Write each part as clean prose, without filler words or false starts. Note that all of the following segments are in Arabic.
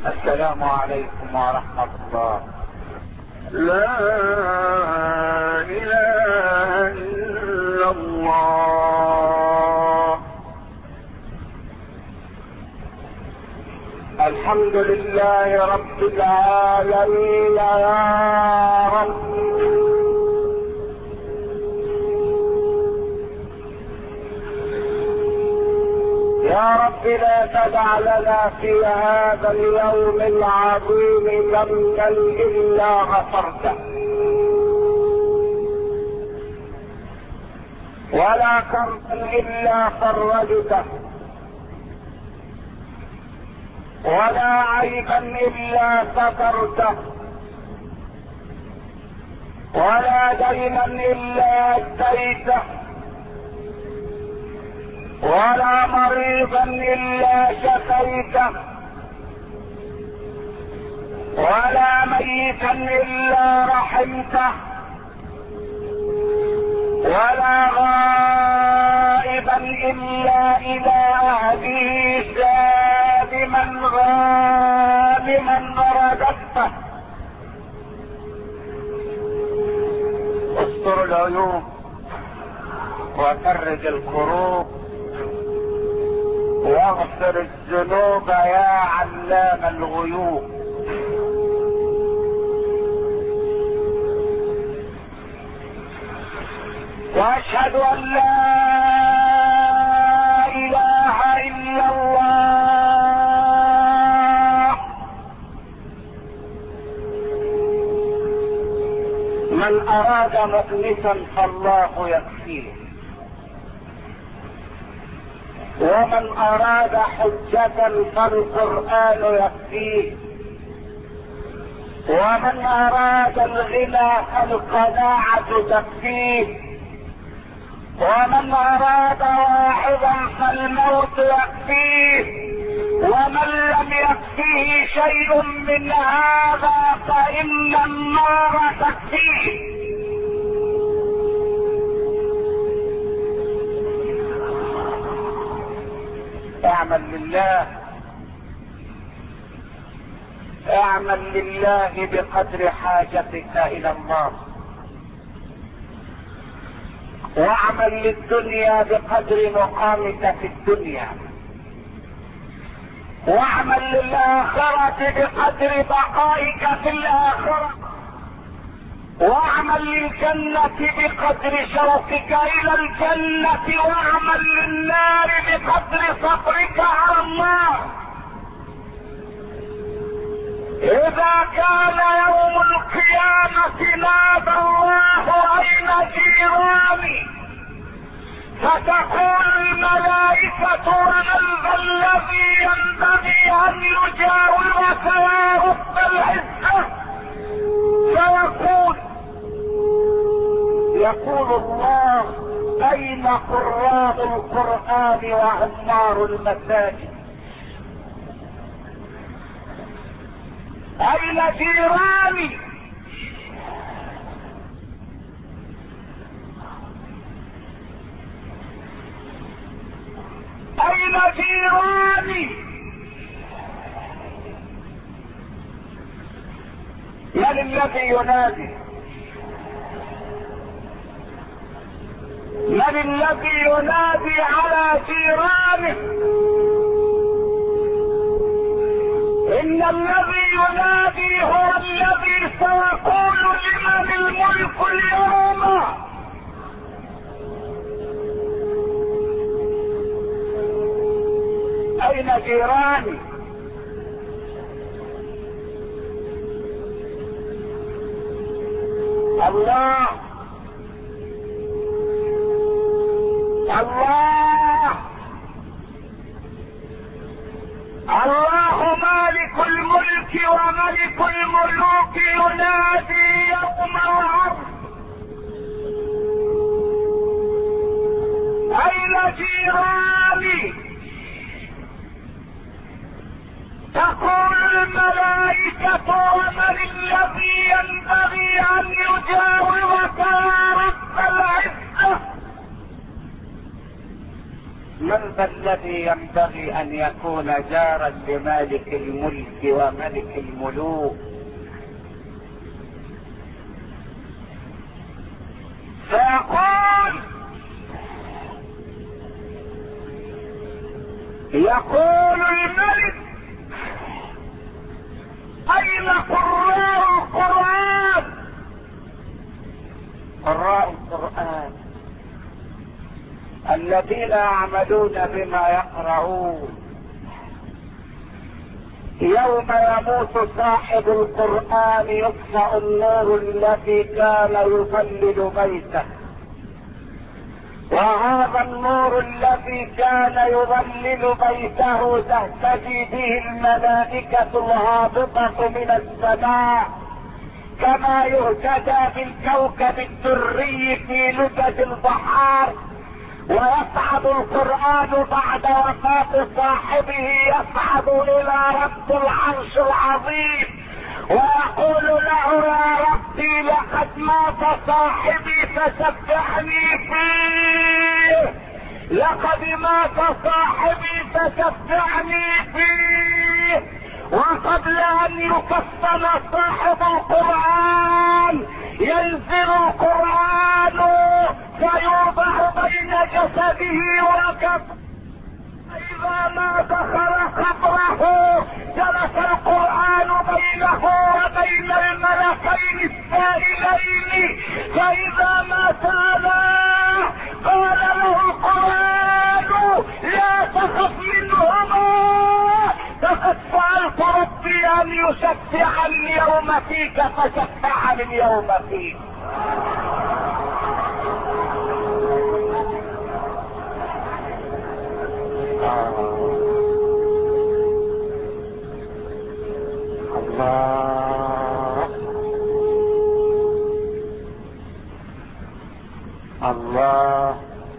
السلام عليكم ورحمة الله. لا إله إلا الله. الحمد لله رب العالمين يا رب. يا رب لا تدع لنا في هذا اليوم العظيم ذنبا الا غفرته، ولا كربا الا فرجته، ولا عيبا الا سترته، ولا دينا الا اديته، ولا مريضا الا شفيته، ولا ميتا الا رحمته، ولا غائبا الا الى اهله سالما غانما رددته. استر العيوب وفرج الكروب واغفر الذنوب يا علام الغيوب. واشهد ان لا اله الا الله. من اراد مخلصا فالله يكفيه، ومن اراد حجة فالقرآن يكفيه، ومن اراد الغنى فالقناعة تكفيه، ومن اراد واحدا فالموت يكفيه، ومن لم يكفيه شيء من هذا فان النار تكفيه. اعمل لله، اعمل لله بقدر حاجتك الى الله، واعمل للدنيا بقدر مقامك في الدنيا، واعمل للآخرة بقدر بقائك في الآخرة، واعمل للجنة بقدر شوقك الى الجنة، واعمل للنار بقدر صبرك على النار. اذا كان يوم القيامة نادى الله اين جيراني، فتقول الملائكة ومن ذا الذي ينبغي ان يجاورك يا رب العزة، يقول الله اين قراء القرآن وعمار المساجد، اين جيراني، اين جيراني. من الذي ينادي؟ من الذي ينادي على جيرانه؟ ان الذي ينادي هو الذي سيقول لمن الملك اليوم. اين جيراني؟ الله الله الله مالك الملك وملك الملوك ينادي يوم العرض اين جيراني؟ تقول الملائكة ومن الذي ينبغي ان يجاورك يا رب العزة؟ من ذا الذي ينبغي ان يكون جارا لمالك الملك وملك الملوك؟ يقول الملك: اين قراء القرآن؟ قراء القرآن الذين يعملون بما يقرؤون. يوم يموت صاحب القرآن يطفأ النور الذي كان يظلل بيته، وهذا النور الذي كان يظلل بيته تهتدي به الملائكة الهابطة من السماء، كما يهتدى بالكوكب الدري في لجج البحار. ويصعد القرآن بعد وفاة صاحبه، يصعد الى رب العرش العظيم ويقول له: يا ربي لقد مات صاحبي فشفعني فيه، لقد مات صاحبي فشفعني فيه. وقبل ان يكفن صاحب القرآن ينزل القرآن فيوضع بين جسده وكفه. إذا ما دخل قبره جلس القرآن بينه وبين الملكين السائلين، فإذا ما سأله قال له القرآن: لا تخف منهما، فقد سألت ربي أن يشفعني اليوم فيك فشفعني اليوم فيك. الله الله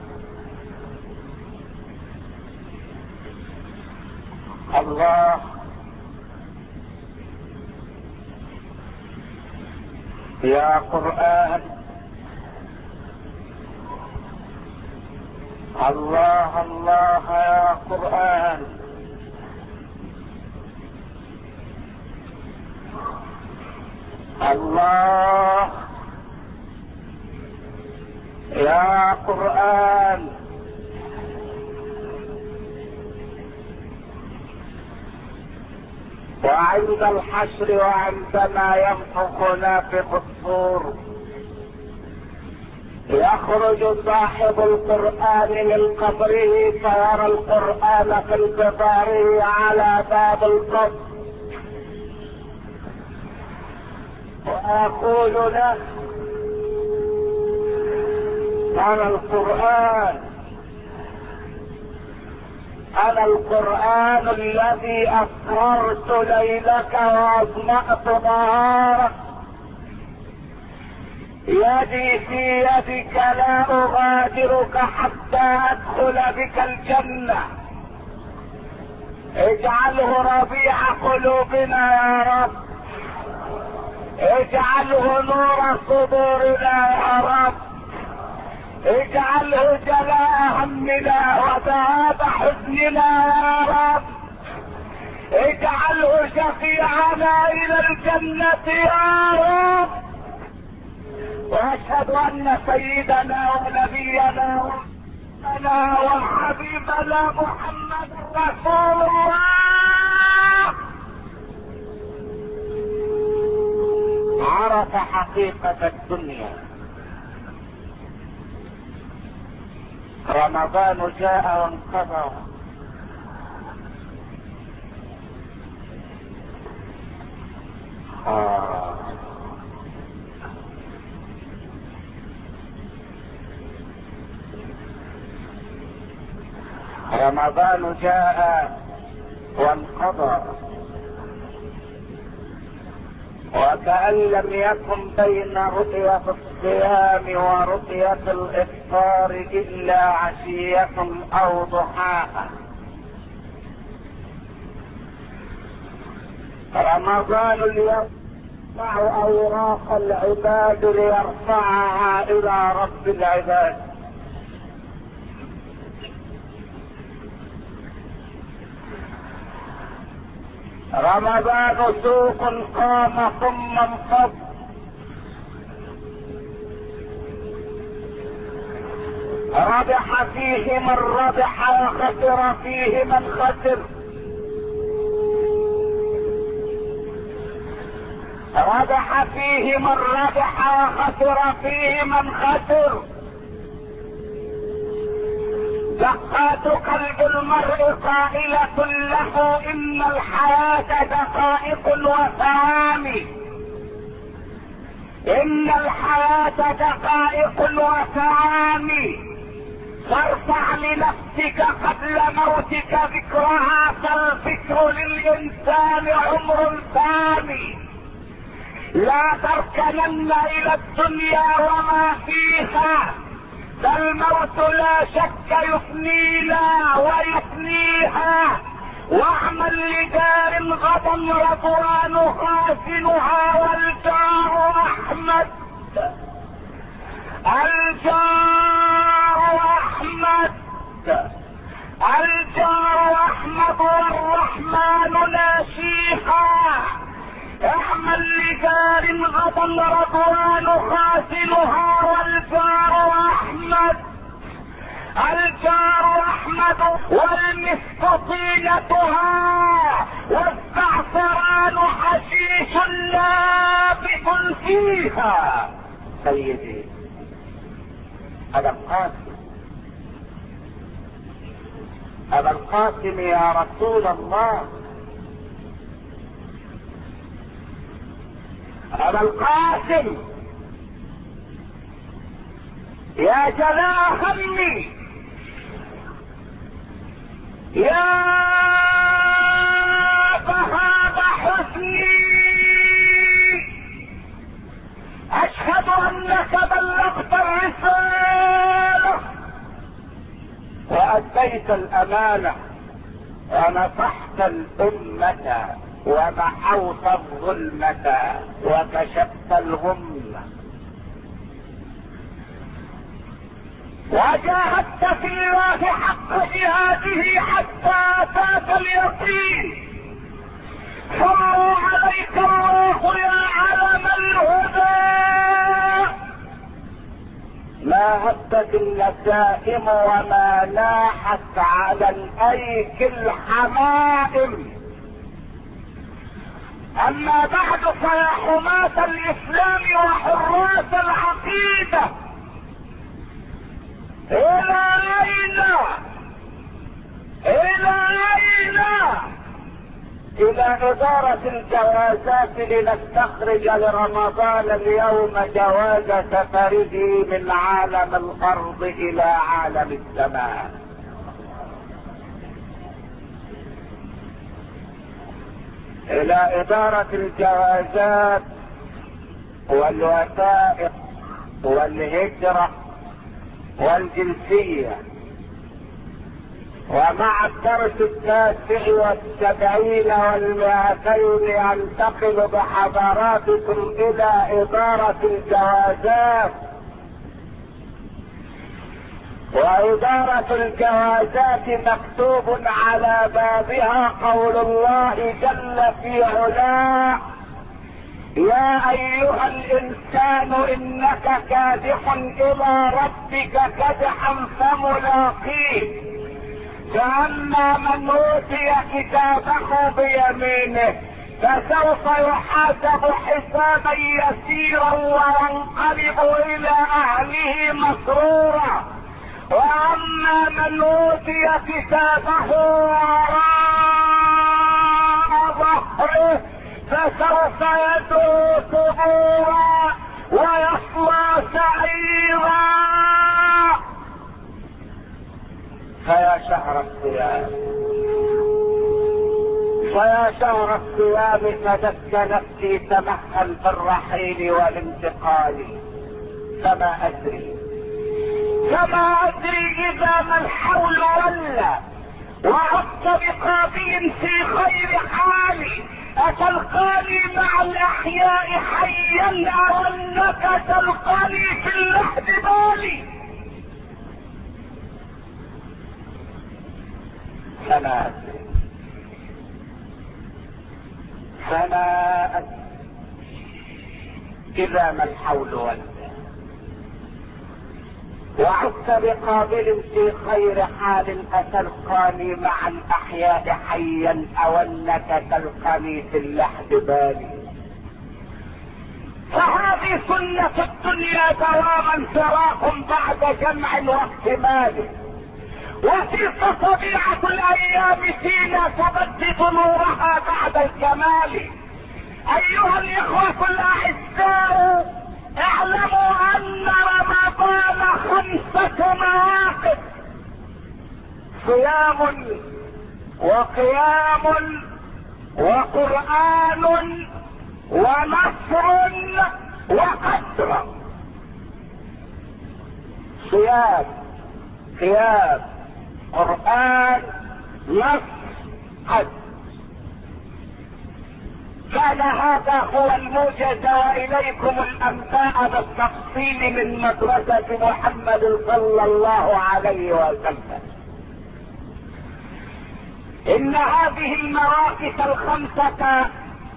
الله. يا قرآن، الله الله يا قرآن. الله يا قرآن. وعند الحشر وعندما ينفخ نافخ الصور يخرج صاحب القرآن من قبره فيرى القرآن في انتظاره على باب القبر، ويقول له: أنا القرآن، أنا القرآن الذي أسررت ليلك وأظمأت نهارك، يدي في يدك لا أغادرك حتى أدخل بك الجنة. اجعله ربيع قلوبنا يا رب، اجعله نور صدورنا يا رب، اجعله جلاء همنا وذهاب حزننا يا رب، اجعله شفيعنا الى الجنة يا رب. واشهد ان سيدنا ونبينا ورسولنا وحبيبنا محمد رسول الله عرف حقيقة الدنيا. رمضان جاء وانقضى، رمضان جاء وانقضى، وكأن لم يكن بين رؤية الصيام ورؤية الإفطار إلا عشية أو ضحاها. رمضان يرفع أوراق العباد ليرفعها إلى رب العباد. رمضان سوق قام ثم انفض، ربح فيه من ربح وخسر فيه من خسر، ربح فيه من ربح وخسر فيه من خسر. دقات قلب المرء قائلة له إن الحياة دقائق وثواني، إن الحياة دقائق وثواني، فارفع لنفسك قبل موتك ذكرها، فالفكر للإنسان عمر ثاني. لا تركنن إلى الدنيا وما فيها، فالموت لا شك يفنينا ويفنيها. واعمل لدار غدا رضوان خازنها، والجار أحمد، الجار أحمد، الجار أحمد والرحمن ناشيها. اعمل لدار غدا رضوان خازنها، والجار أحمد، الجار أحمد، والمسك طينتها، والزعفران حشيش نابت فيها. سيدي أبا القاسم، أبا القاسم يا رسول الله، أبا القاسم يا جلاء همي، يا بهاء حزني، أشهد أنك بلغت الرسالة وأديت الأمانة ونصحت الأمة ومحوت الظلمة وكشفت الغمة، وجاهدت في الله حق جهاده حتى أتاك اليقين. صلوا عليك الله يا علم الهدى. ما هبت النسائم وما ناحت على الأيك الحمائم. أما بعد، فيا حماة الإسلام وحراس العقيدة، إلى أين؟ إلى أين؟ إلى إدارة الجوازات لنستخرج لرمضان اليوم جواز سفره من عالم الأرض إلى عالم السماء. إلى إدارة الجوازات والوثائق والهجرة والجنسية. ومع الدرس 79 و200 انتقل بحضراتكم الى ادارة الجوازات. وادارة الجوازات مكتوب على بابها قول الله جل في علاه: يا ايها الانسان انك كادح الى ربك كدحا فملاقيه. فاما من اوتي كتابه بيمينه فسوف يحاسب حسابا يسيرا وينقلب الى اهله مسرورا. واما من اوتي كتابه وراء ظهره فسوف يدعو ثبورا ويصلى سعيرا. فيا شهر الصيام، فيا شهر الصيام فدك نفسي تمهل بالرحيل والانتقال. فما ادري اذا ما الحول ولى وعدت بقاضي في خير حالي. اتلقاني مع الاحياء حيا او انك تلقاني في اللحد بالي؟ فلا أدري إذا ما الحول والله. وعدت بقابل في خير حال أتلقاني مع الأحياء حيا أو أنك تلقني في اللحد بالي. فهذه سنة الدنيا دواما فراق بعد جمع واكتمال، وتلك طبيعة الأيام فينا تبدد نورها بعد الكمال. أيها الإخوة الأعزاء، اعلموا أن رمضان 5 مواقف: صيام وقيام وقرآن ونصر وقدر. صيام، قيام، قرآن، نصر، قدر. كان هذا هو الموجز، واليكم الانباء بالتفصيل من مدرسة محمد صلى الله عليه وسلم. ان هذه المراكز 5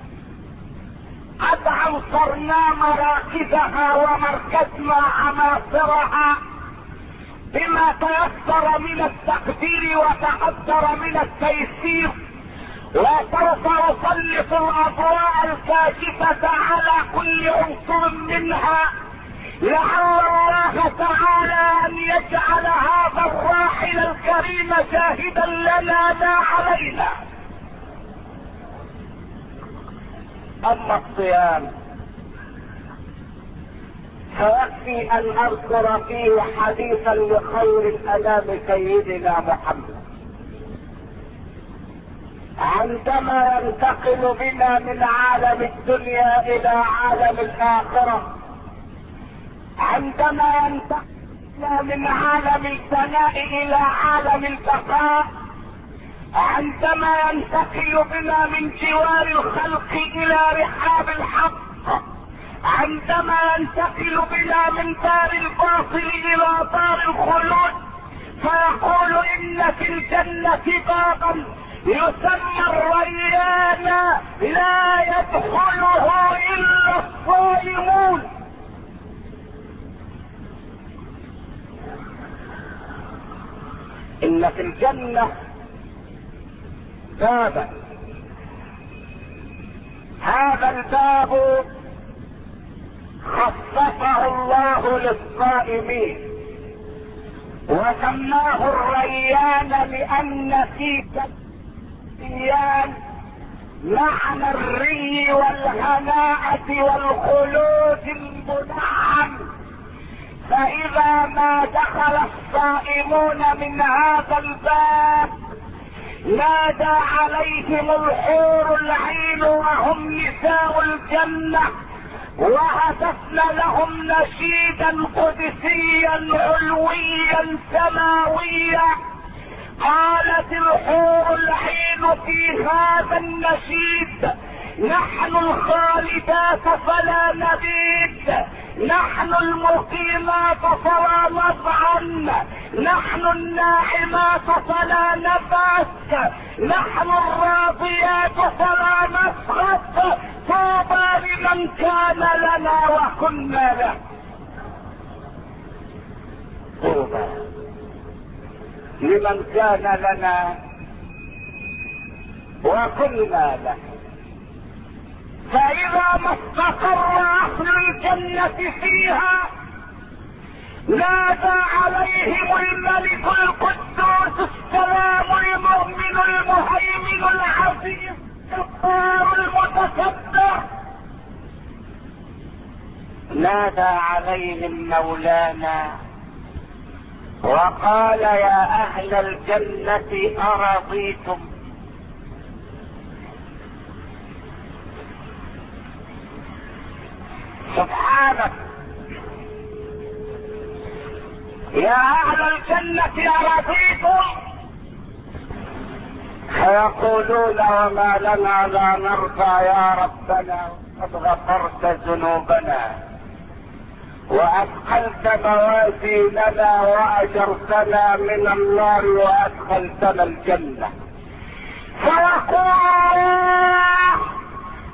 قد عنصرنا مراكزها ومركزنا عناصرها بما تيسر من التقدير وتقدر من التيسير، وسوف نسلط الاضواء الكاشفة على كل عنصر منها، لعل الله تعالى ان يجعل هذا الراحل الكريم شاهدا لنا لا علينا. اما الصيام فيكفي ان اذكر فيه حديثا لخير الانام سيدنا محمد عندما ينتقل بنا من عالم الدنيا الى عالم الاخرة، عندما ينتقل بنا من عالم الفناء الى عالم البقاء، عندما ينتقل بنا من جوار الخلق الى رحاب الحق، عندما ينتقل بنا من دار الباطل الى دار الخلود، فيقول ان في الجنة بابا يسمى الريان لا يدخله الا الصائمون. ان في الجنة بابا، هذا الباب خصصه الله للصائمين وسماه الريان لان فيه الريان معنى الري والهناءة والخلود المنعم. فاذا ما دخل الصائمون من هذا الباب نادى عليهم الحور العين وهم نساء الجنة، وهتفنا لهم نشيدا قدسيا علويا سماويا. قالت الحور العين في هذا النشيد: نحن الخالدات فلا نبيد، نحن المقيمات فلا نطعن، نحن الناعمات فلا نبات، نحن الراضيات فلا نسخط. طوبى لمن كان لنا وكنا له. طوبى لمن كان لنا وكنا له. فاذا ما استقر اهل الجنة فيها نادى عليهم الملك القدوس السلام المؤمن المهيمن العزيز الجبار المتكبر. نادى عليهم مولانا وقال: يا اهل الجنة ارضيتم؟ سبحانك، يا اهل الجنة ارضيتم؟ فيقولون: وما لنا لا نرضى يا ربنا، قد غفرت ذنوبنا واثقلت موازيننا واجرتنا من النار وادخلتنا الجنة. فيقول: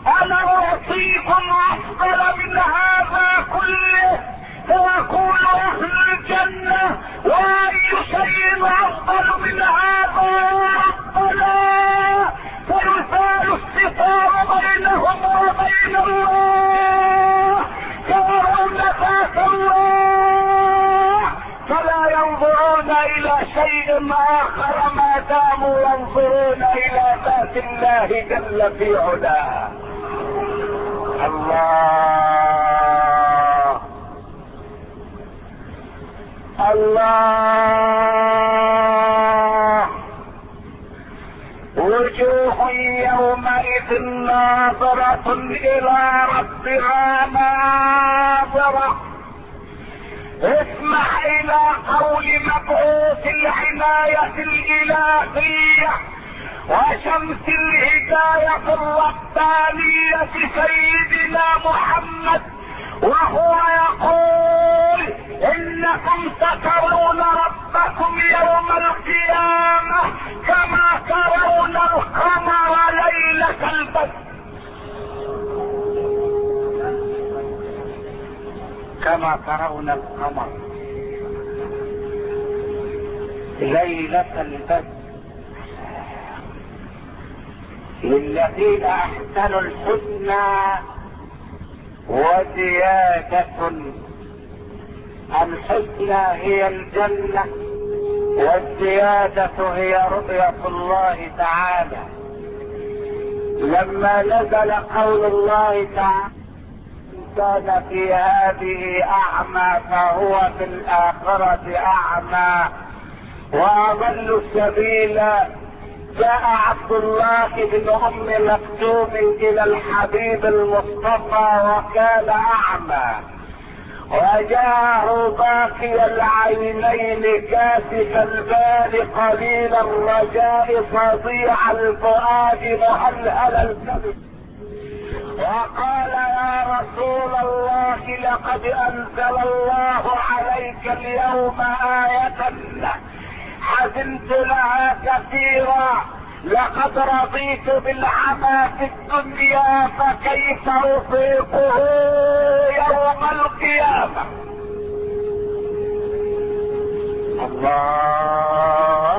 يعطيكم افضل من هذا كله، فيقول اهل الجنة واي شيء افضل من هذا ربنا، فيزال الستار بينهم وبين الله، يرون ذات الله، فلا ينظرون الى شيء اخر ما داموا ينظرون الى ذات الله جل في علاه. الله الله. وجوه يومئذ ناظرة الى ربها ناظرة. اسمع الى قول مبعوث العناية الالهية وشمس الهداية الربانية سيدنا محمد، وهو يقول انكم سترون ربكم يوم القيامة كما ترون القمر ليلة البدر. كما ترون القمر ليلة البدر. للذين احسنوا الحسنى وزيادة. الحسنى هي الجنة والزيادة هي رؤية الله تعالى. لما نزل قول الله تعالى كان في هذه اعمى فهو في الاخرة اعمى واضل سبيلا، جاء عبد الله بن ام مكتوم الى الحبيب المصطفى وكان اعمى، وجاءه باقي العينين كاسف البال قليل الرجاء فظيع الفؤاد مهلهل الكبد، وقال يا رسول الله لقد انزل الله عليك اليوم آية حزنت لها كثيرا، لقد رضيت بالعمى في الدنيا فكيف اطيقه يوم القيامة. الله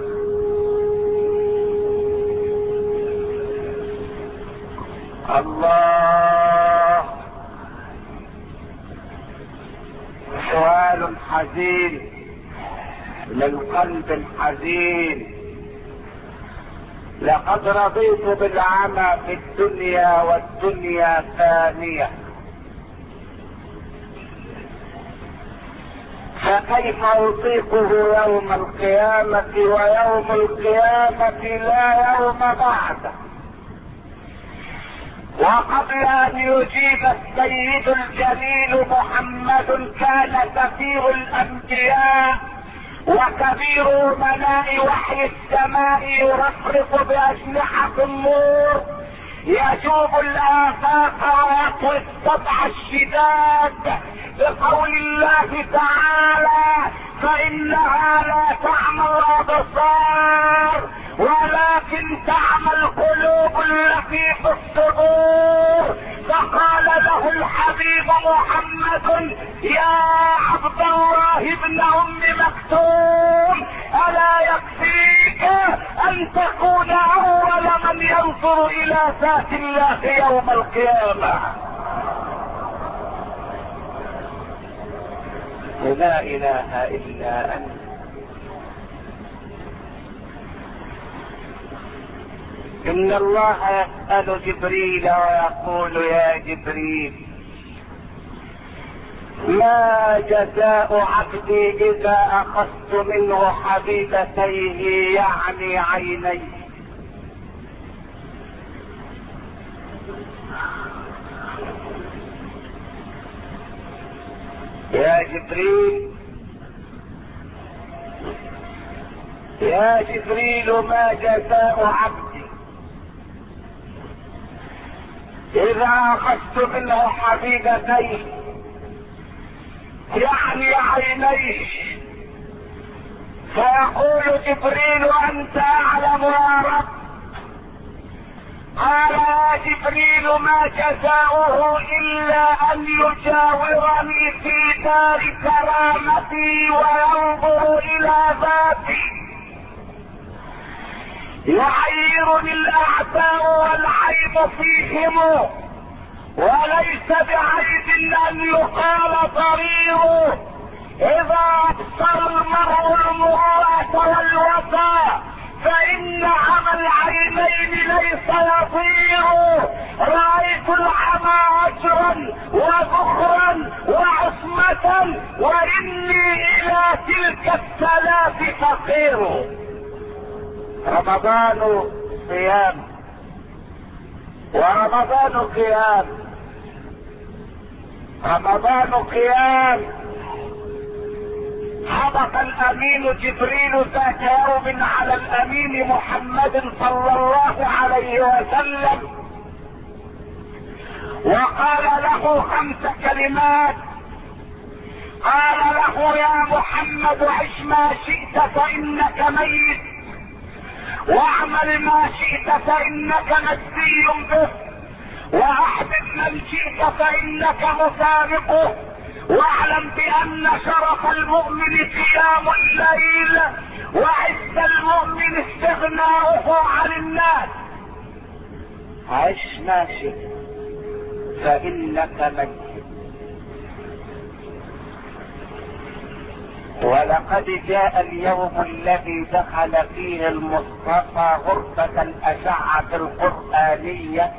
الله. سؤال حزين للقلب الحزين. لقد رضيت بالعمى في الدنيا والدنيا ثانية، فكيف اطيقه يوم القيامة ويوم القيامة لا يوم بعده. وقبل ان يجيب السيد الجليل محمد كان كثير الانبياء وكبير امناء وحي السماء يرفرف باجنحة النور يجوب الافاق ويطوي السبع الشداد بقول الله تعالى فانها لا تعمى الابصار ولكن تعمى القلوب التي في الصدور. فقال له الحبيب محمد يا عبد الله ابن ام مكتوم الا يكفيك ان تكون اول من ينظر الى ذات الله يوم القيامة. لا اله الا انت. ان الله يسأل جبريل ويقول يا جبريل ما جزاء عبدي اذا اخذت منه حبيبتيه يعني عينيه. يا جبريل يا جبريل ما جزاء عبدي اذا اخذت منه حبيبتيه يعني عينيه. فيقول جبريل انت اعلم يا رب قال يا جبريل ما جزاؤه الا ان يجاورني في دار كرامتي وينظر الى ذاتي. يعيرني الاعداء والعيب فيهم، وليس بعيب ان يقال ضرير. اذا ابصر المرء المروءة والوفاء فان عمى العينين ليس يطير. رايت العمى اجرا وذخرا وعصمة، واني الى تلك الثلاث فقير. رمضان صيام ورمضان قيام. رمضان قيام. هبط الامين جبريل ذات يوم على الامين محمد صلى الله عليه وسلم، وقال له 5 كلمات. قال له يا محمد عش ما شئت فانك ميت، واعمل ما شئت فانك مجزي به، واحبب من شئت فانك مفارقه، واعلم بان شرف المؤمن قيام الليل، وعز المؤمن استغناؤه عن الناس. عش ما شئت فانك ميت. ولقد جاء اليوم الذي دخل فيه المصطفى غرفة الأشعة القرآنية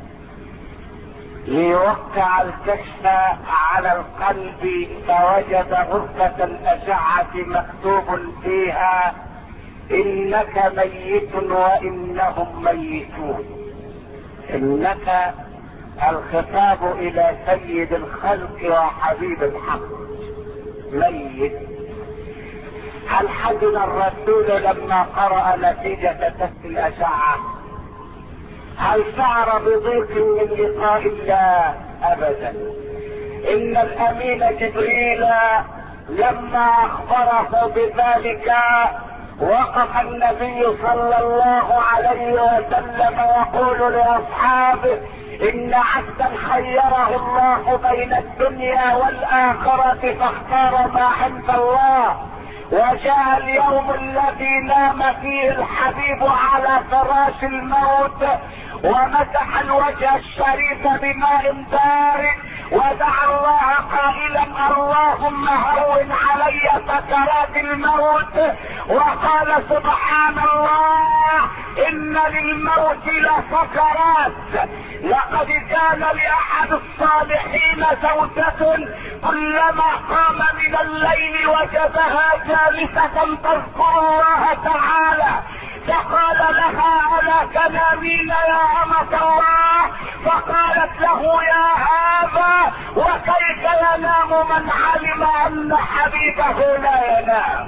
ليوقع الكشف على القلب، فوجد غرفة الأشعة مكتوب فيها إنك ميت وإنهم ميتون. إنك الخطاب إلى سيد الخلق وحبيب الحق ميت. هل حزن الرسول لما قرأ نتيجة تست الأشعة؟ هل شعر بضيق من لقاء الله؟ أبدا. إن الأمين جبريل لما أخبره بذلك وقف النبي صلى الله عليه وسلم يقول لأصحابه إن عبدا خيره الله بين الدنيا والآخرة فاختار ما عند الله، وجاء اليوم الذي نام فيه الحبيب على فراش الموت ومسح الوجه الشريف بماء بارد ودعا الله قائلا اللهم هون علي سكرات الموت، وقال سبحان الله ان للموت لسكرات. لقد كان لاحد الصالحين زوجة كلما قام من الليل وجدها جالسة تذكر الله تعالى، فقال لها الا تنامين يا امة الله؟ فقالت له يا هذا وكيف ينام من علم ان حبيبه لا ينام؟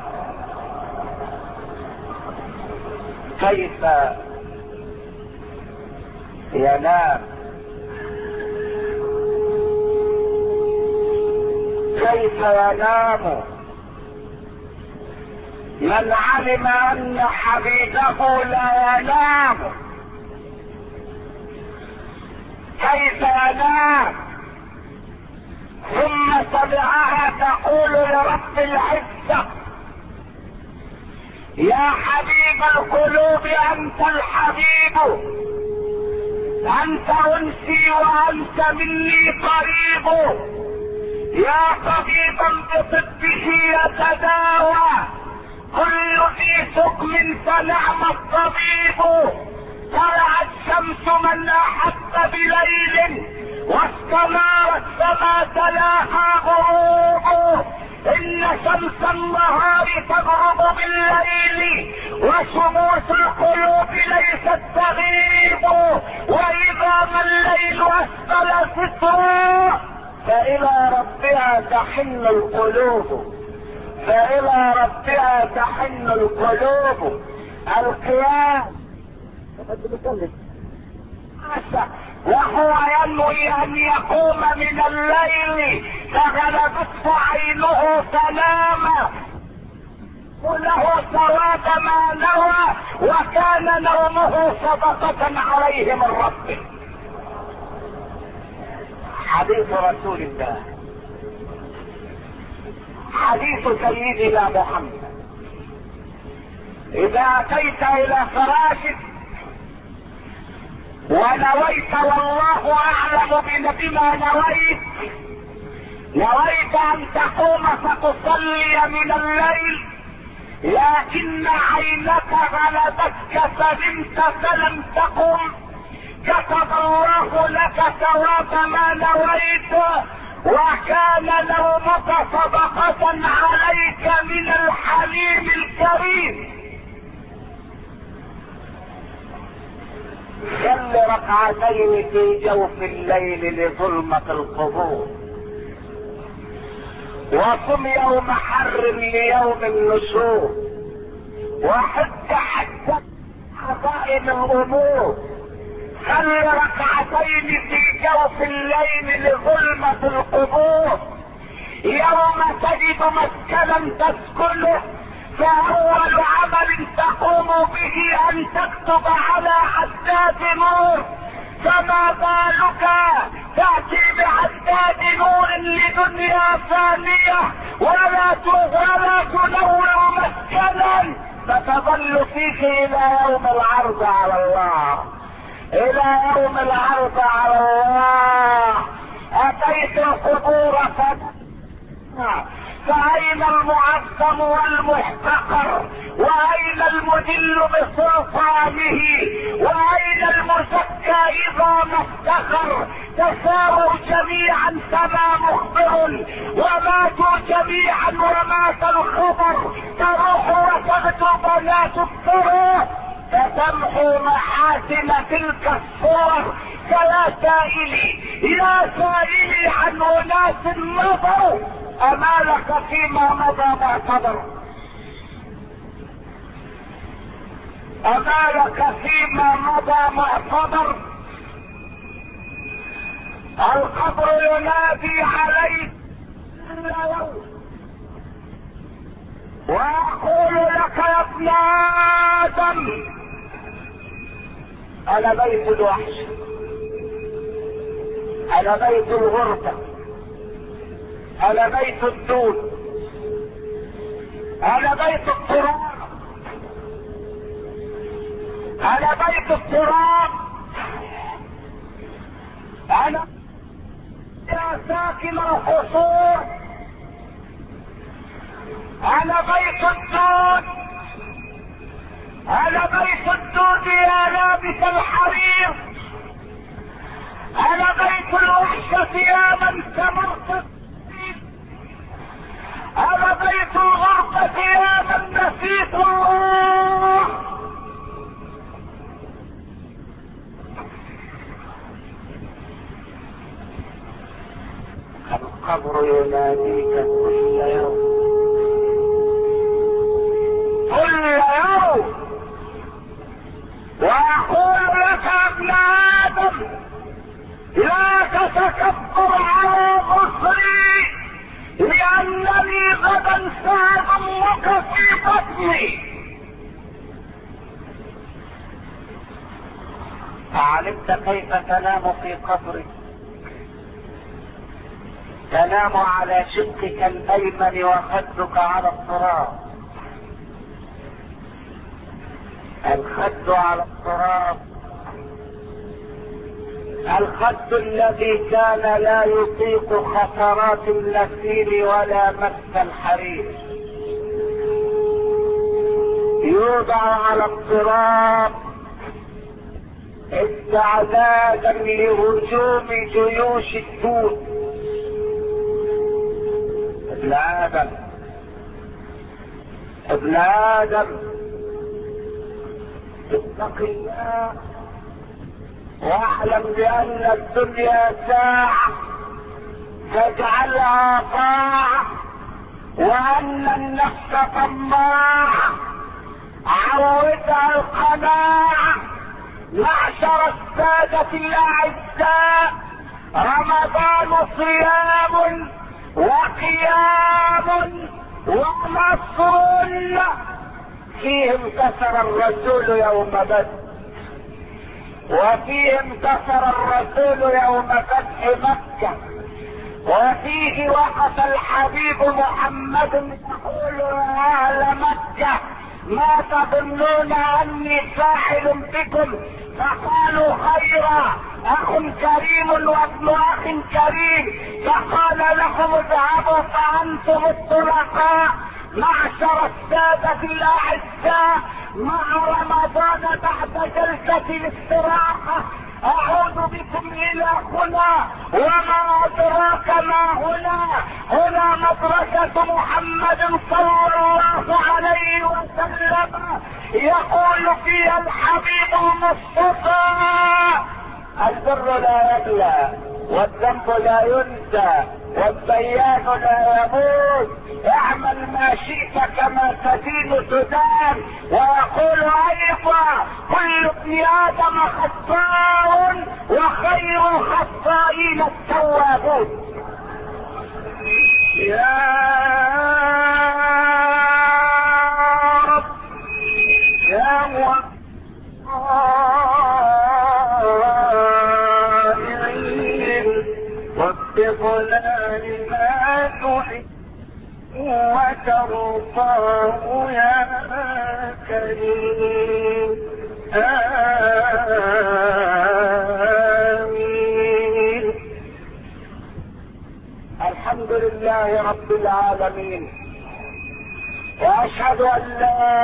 كيف ينام؟ كيف ينام من علم ان حبيبه لا ينام؟ كيف ينام؟ ثم سمعها تقول لرب العزة يا حبيب القلوب انت الحبيب، انت انسي وانت مني قريب، يا طبيبا بطبه يتداوى كل ذي سقم فنعم الطبيب. طلعت شمس من احب بليل واستنارت فما تلاها غروب، ان شمس النهار تغرب بالليل وشموس القلوب ليست تغيب، واذا ما الليل اسفل سترا فالى ربها تحن القلوب، فالى ربها تحن القلوب. القيام وهو ينوي ان يقوم من الليل فغلبته عينه فنام، له ثواب ما نوى، وكان نومه صدقة عليه من ربه. حديث رسول الله، حديث سيدنا محمد. اذا اتيت الى فراشك ونويت، والله اعلم بما نويت ان تقوم فتصلي من الليل، لكن عينك غلبتك فنمت فلم تقم، كتب الله لك ثواب ما نويت، وكان نومك صدقة عليك من الحليم الكريم. صل ركعتين في جوف الليل لظلمة القبور، وصم يوم حر ليوم النشور، وحج حتى عظائم الامور. صل ركعتين في جوف الليل لظلمة القبور، يوم تجد مسكنا تسكنه، فاول عمل تقوم به ان تكتب على عداد نور، فما بالك تأتي بعداد نور لدنيا فانية ولا تنور مسكنا فتظل فيه الى يوم العرض على الله، الى يوم العرض على الله. اتيت القبور فأين المعظم والمحتقر، وأين المذل بسلطانه، وأين المزكى إذا ما افتخر؟ تساووا جميعا كما مخبر، وماتوا جميعا ومات الخبر، تروح وتغدو بنات الثرى فتمحو محاسن تلك الصور. فيا سائلي يا سائلي عن أناس مضوا، أما لك فيما مضى معتبر، أما لك فيما مضى معتبر. القبر ينادي عليك كل يوم وأقول لك يا ابن آدم أنا بيت الوحش، أنا بيت الغربة، أنا بيت الدود، أنا بيت التراب، أنا بيت التراب، أنا يا ساكن القصور، أنا بيت الدود، أنا بيت الدود يا لابس الحرير، أنا بيت الوحشة يا من سمرت، أنا بيت الغربة يا من نسيت الله. القبر يناديك كل يوم، كل يوم، ويقول لك يا ابن آدم لا تتكبر على مصري، لأنني غدا سأضمك في بطني. أعلمت كيف تنام في قبرك؟ تنام على شقك الأيمن وخدك على التراب، الخد على التراب، الخد الذي كان لا يطيق خطرات النسيم ولا مس الحرير، يوضع على التراب استعدادا لهجوم جيوش الدود. ابن آدم، ابن آدم اتق الله واعلم بأن الدنيا ساعة فاجعلها طاعة، وأن النفس طماعة عودها القناعة. معشر السادة الأعزاء، رمضان صيام وقيام ونصر فيه انتصر الرسول يوم بدر، وفيه انتصر الرسول يوم فتح مكة، وفيه وقف الحبيب محمد يقول يا اهل مكة ما تظنون اني فاعل بكم؟ فقالوا خيرا، اخ كريم وابن اخ كريم. فقال لهم اذهبوا فانتم الطلقاء معشر السادة الاعزاء، مع رمضان بعد جلسة الاستراحة اعود بكم الى هنا. وما ادراك ما هنا؟ هنا مدرسة محمد صلى الله عليه وسلم، يقول فيها الحبيب المصطفى البر لا يبلى والذنب لا ينسى والديان لا يموت، اعمل ما شئت كما تدين تدان. ويقول ايضا كل ابن ادم خطاء وخير الخطائين التوابون. يا رب يا وفقنا لما تحب وترضاه يا كريم. آمين. الحمد لله رب العالمين، واشهد ان لا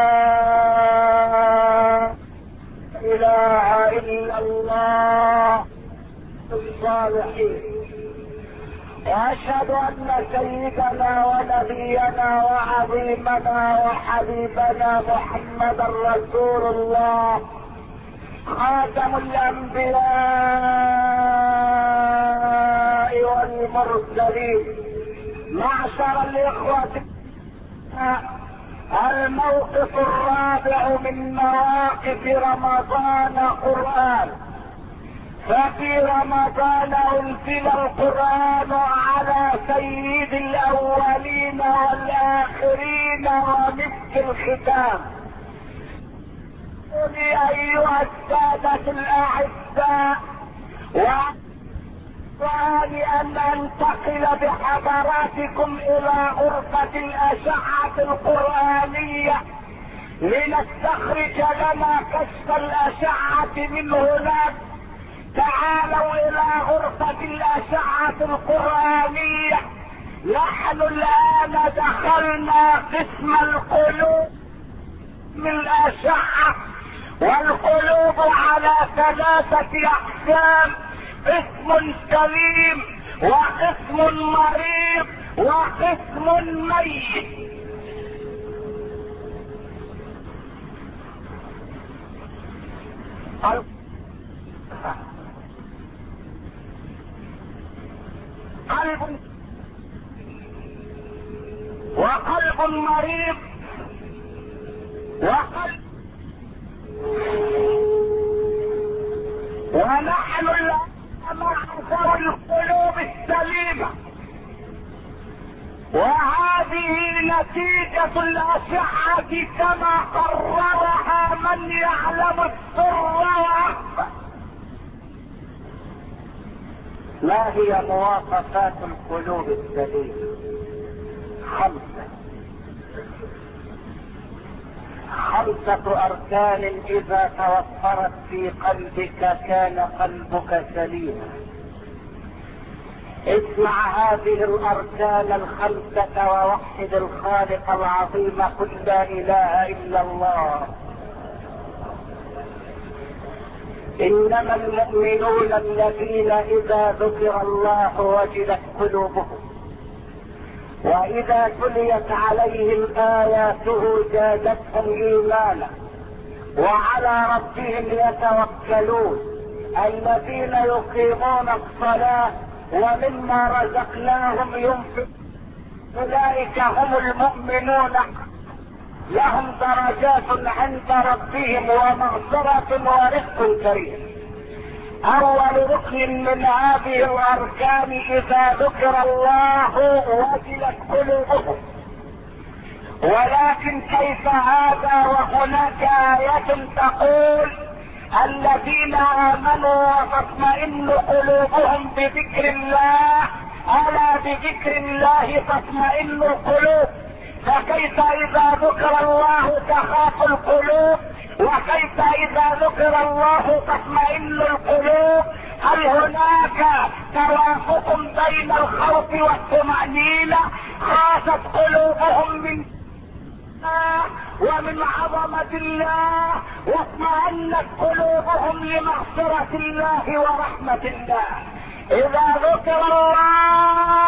اله الا الله الصالحين، واشهد ان سيدنا ونبينا وعظيمنا وحبيبنا محمدا رسول الله خاتم الانبياء والمرسلين. معشر الاخوة، الموقف الرابع من مواقف رمضان قرآن. ففي رمضان انزل القرآن على سيد الاولين والاخرين ومسك الختام. ايها السادة الاعزاء، وأن انتقل بحضراتكم الى غرفة الاشعة القرآنية لنستخرج لنا كشف الاشعة من هناك. تعالوا الى غرفة الاشعة القرآنية. نحن الان دخلنا قسم القلوب من الاشعة، والقلوب على 3 اقسام: قسم سليم وقسم مريض وقسم ميت. قلب وقلب مريض وقلب، ونحن مع ذوي القلوب السليمة. وهذه نتيجة الأشعة كما قررها من يعلم السر وأخفى. ما هي مواصفات القلوب السليمة؟ 5 أركان إذا توفرت في قلبك كان قلبك سليما. اسمع هذه الأركان 5 ووحد الخالق العظيم، قل لا إله إلا الله. إنما المؤمنون الذين إذا ذكر الله وجلت قلوبهم وإذا تليت عليهم آياته زادتهم إيمانا وعلى ربهم يتوكلون. الذين يقيمون الصلاة ومما رزقناهم ينفقون أولئك هم المؤمنون، لهم درجات عند ربهم ومغفرة ورزق كريم. اول ركن من هذه الاركان: اذا ذكر الله وجلت قلوبهم. ولكن كيف هذا وهناك آية تقول الذين آمنوا وتطمئن قلوبهم بذكر الله، ألا بذكر الله تطمئن القلوب. فكيف إذا ذكر الله تخاف القلوب، وكيف إذا ذكر الله تطمئن القلوب؟ هل هناك توافق بين الخوف والطمأنينة؟ خافت قلوبهم من ومن عظمة الله، واطمأنت قلوبهم لمغفرة الله ورحمة الله. إذا ذكر الله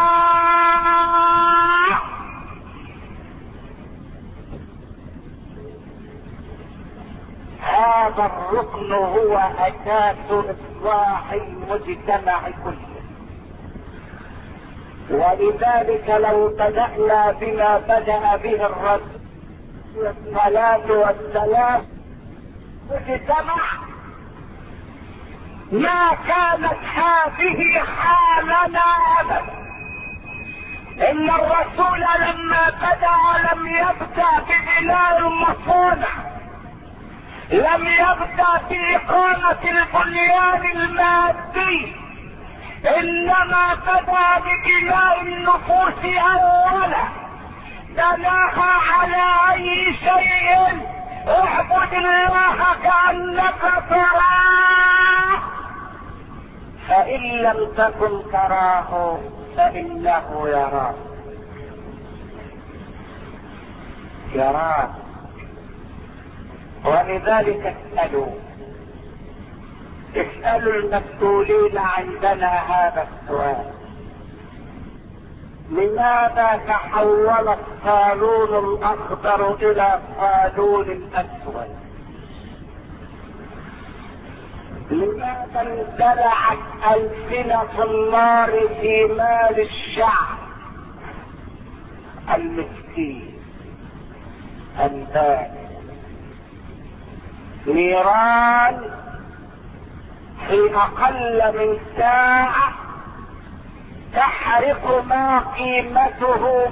هذا الركن هو أساس إصلاح المجتمع كله. ولذلك لو بدأنا بما بدأ به الرسول الصلاة والسلام مجتمع ما كانت هذه حالنا أبدا. إن الرسول لما بدأ لم يبدأ ببناء المصانع، لم يبدأ بإقامة البنيان المادي، إنما بدأ ببناء النفوس أولا. بناها على أي شيء؟ اعبد الله كأنك تراه، فإن لم تكن تراه فإنه يراك. ولذلك اسألوا المسؤولين عندنا هذا السؤال: لماذا تحول الصالون الأخضر إلى صالون أسود؟ لماذا اندلعت ألسنة النار في مال الشعب المسكين البائس؟ نيران في أقل من ساعة تحرق ما قيمته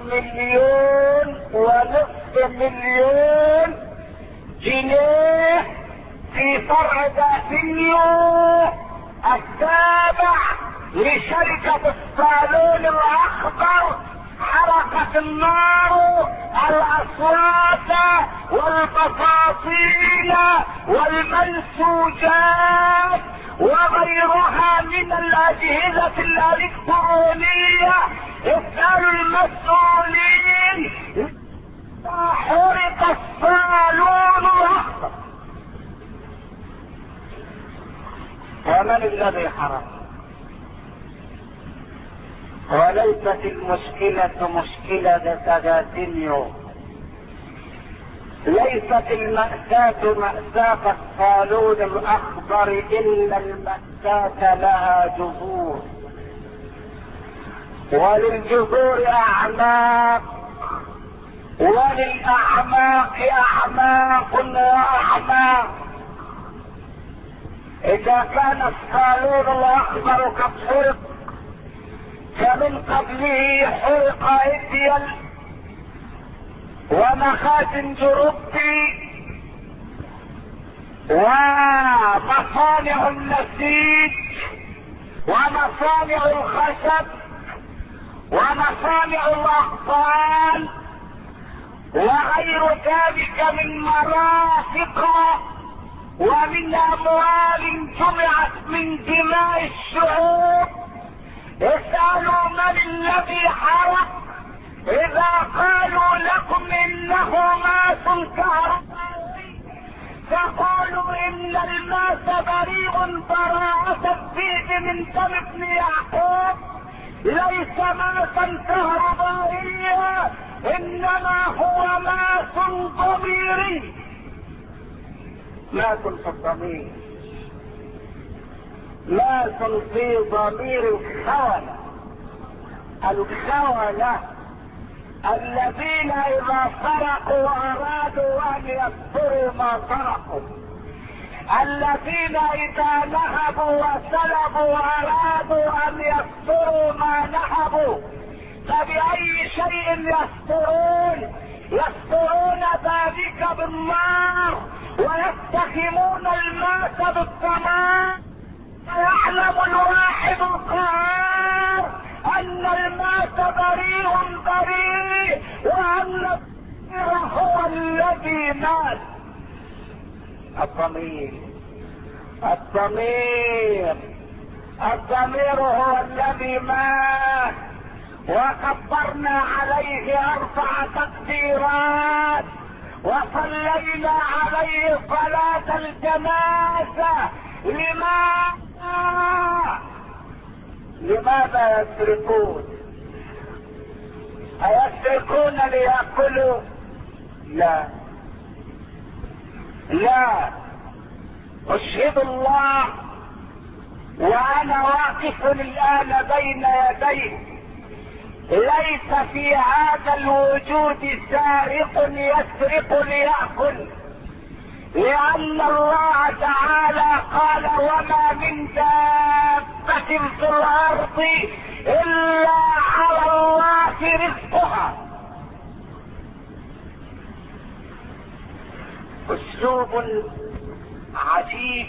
1.5 مليون جنيه في فرع دافنيو التابع لشركة الصالون الأخضر. حرقت النار الأصوات والبساطين والمنسوجات وغيرها من الأجهزة الإلكترونية. اسألوا المسؤولين: حرق الصالون الأخضر. ومن الذي حرق؟ وليست المشكلة مشكلة دافنيو، ليست المأساة مأساة الصالون الأخضر إلا المأساة لها جذور، وللجذور أعماق، وللأعماق أعماق وأعماق. إذا كان الصالون الأخضر قد حرق فمن قبله حرق إديل ومخازن جروبي ومصانع النسيج ومصانع الخشب ومصانع الأقطان وغير ذلك من مرافق ومن أموال جمعت من دماء الشعوب. اسألوا من الذي حرق. إذا قالوا لكم إنه ماس كهربائي فقالوا إن الماس بريء براءة الذئب من دم ابن يعقوب، ليس ماسا كهربائيا إنما هو ماس ضميري. ماس في الضمير، ماس في ضمير الخونة. الخونة الذين إذا سرقوا أرادوا أن يكفروا ما سرقوا، الذين إذا نهبوا وسلبوا أرادوا أن يكفروا ما نهبوا. فبأي شيء يسترون؟ بالنار ويتخمون الماس بالسماء. يعلم الواحد القهار ان الماس بريء بريء وان الضمير هو الذي مات. الضمير هو الذي مات. وكبرنا عليه 4 تكبيرات وصلينا عليه صلاة الجنازة. لماذا يسرقون؟ أيسرقون ليأكلوا؟ لا، أشهد الله وأنا واقف الآن بين يديه، ليس في هذا الوجود سارق يسرق ليأكل، لأن الله تعالى قال وما من دابة في الأرض إلا على الله رزقها. أسلوب عجيب.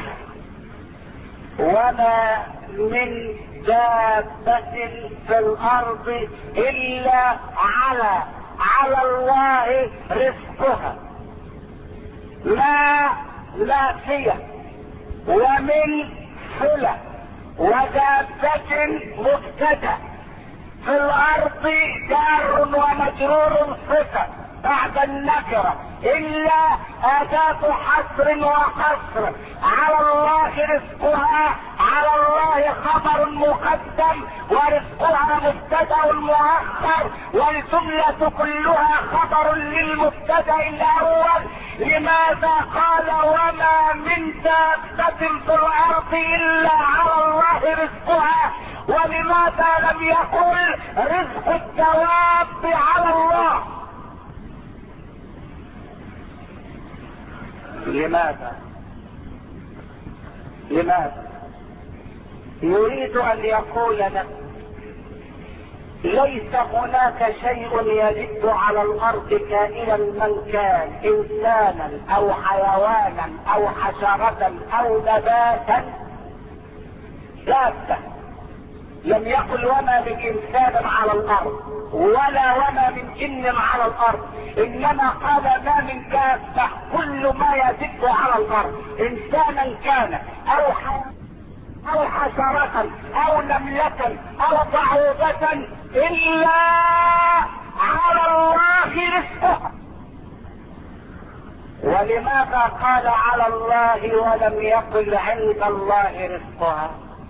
وما من دابة في الأرض إلا على الله رزقها. ما نافية ومن صلة ودابة مبتدأ، في الأرض جار ومجرور صفة بعد النكرة، إلا أداة حصر وقصر. على الله رزقها، على الله خبر مقدم ورزقها مبتدأ مؤخر، والجملة كلها خبر للمبتدأ الأول. لماذا قال وما من دابة في الأرض إلا على الله رزقها؟ ولماذا لم يقل رزق الدواب على الله؟ لماذا؟ يريد ان يقول لك ليس هناك شيء يدب على الارض كائنا من كان، انسانا او حيوانا او حشرة او نباتا، دابة. لم يقل وما من انسان على الارض ولا وما من جن على الارض، انما قال ما من دابة، كل ما يدب على الارض انسانا كان او حشرة او نملة او بعوضة الا على الله رزقها. ولماذا قال على الله ولم يقل عند الله رزقها؟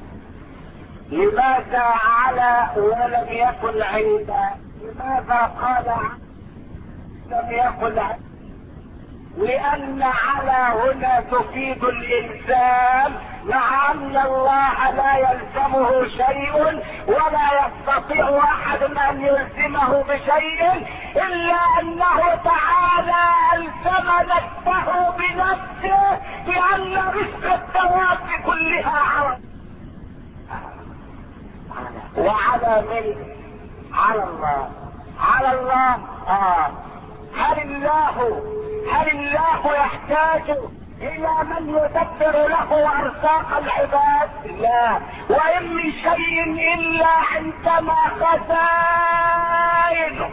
لماذا على ولم يقل عند؟ لماذا قال لم يقل عند؟ لأن على هنا تفيد الإلزام، مع أن الله لا يلزمه شيء ولا يستطيع أحد أن يلزمه بشيء، إلا أنه تعالى ألزم نفسه بنفسه بأن رزق الدواب كلها وعلى من؟ على الله. هل الله يحتاج الى من يدبر له ارزاق العباد؟ لا. وان من شيء الا عندما خزائنه.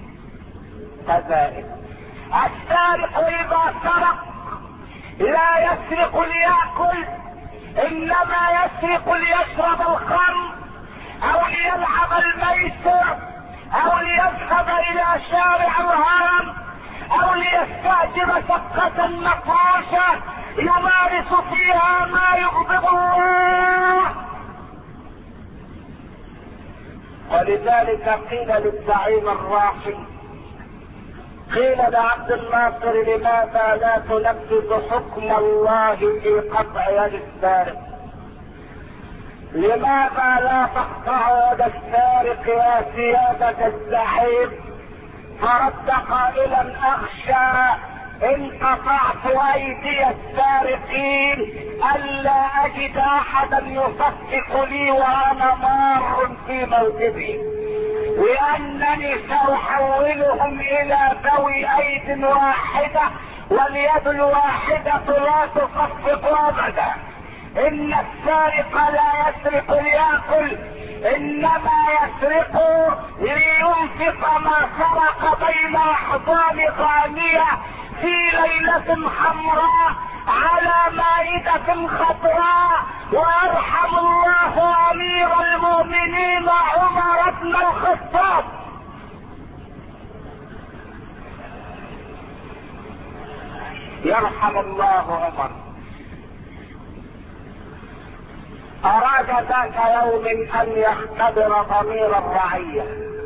السارق اذا سرق لا يسرق ليأكل، انما يسرق ليشرب الخمر او ليلعب الميسر او ليذهب الى شارع الهرم او ليستأجر شقة نقاشة يمارس فيها ما يغضب الله. ولذلك قيل للزعيم الراحل، قيل لعبد الناصر لماذا لا تنفذ حكم الله في قطع يد السارق؟ لماذا لا تقطع يد السارق يا سيادة الزعيم؟ فرد قائلا اخشى ان قطعت ايدي السارقين الا اجد احدا يصفق لي وانا مار في موكبي. لانني ساحولهم الى ذوي ايد واحدة، واليد الواحدة لا تصفق ابدا. ان السارق لا يسرق ليأكل، انما يسرق لينفق ما سرق بين احضان غانية في ليلة حمراء على مائدة خضراء. ويرحم الله امير المؤمنين عمر بن الخطاب. يرحم الله عمر. اراد ذات يوم ان يختبر ضمير الرعية،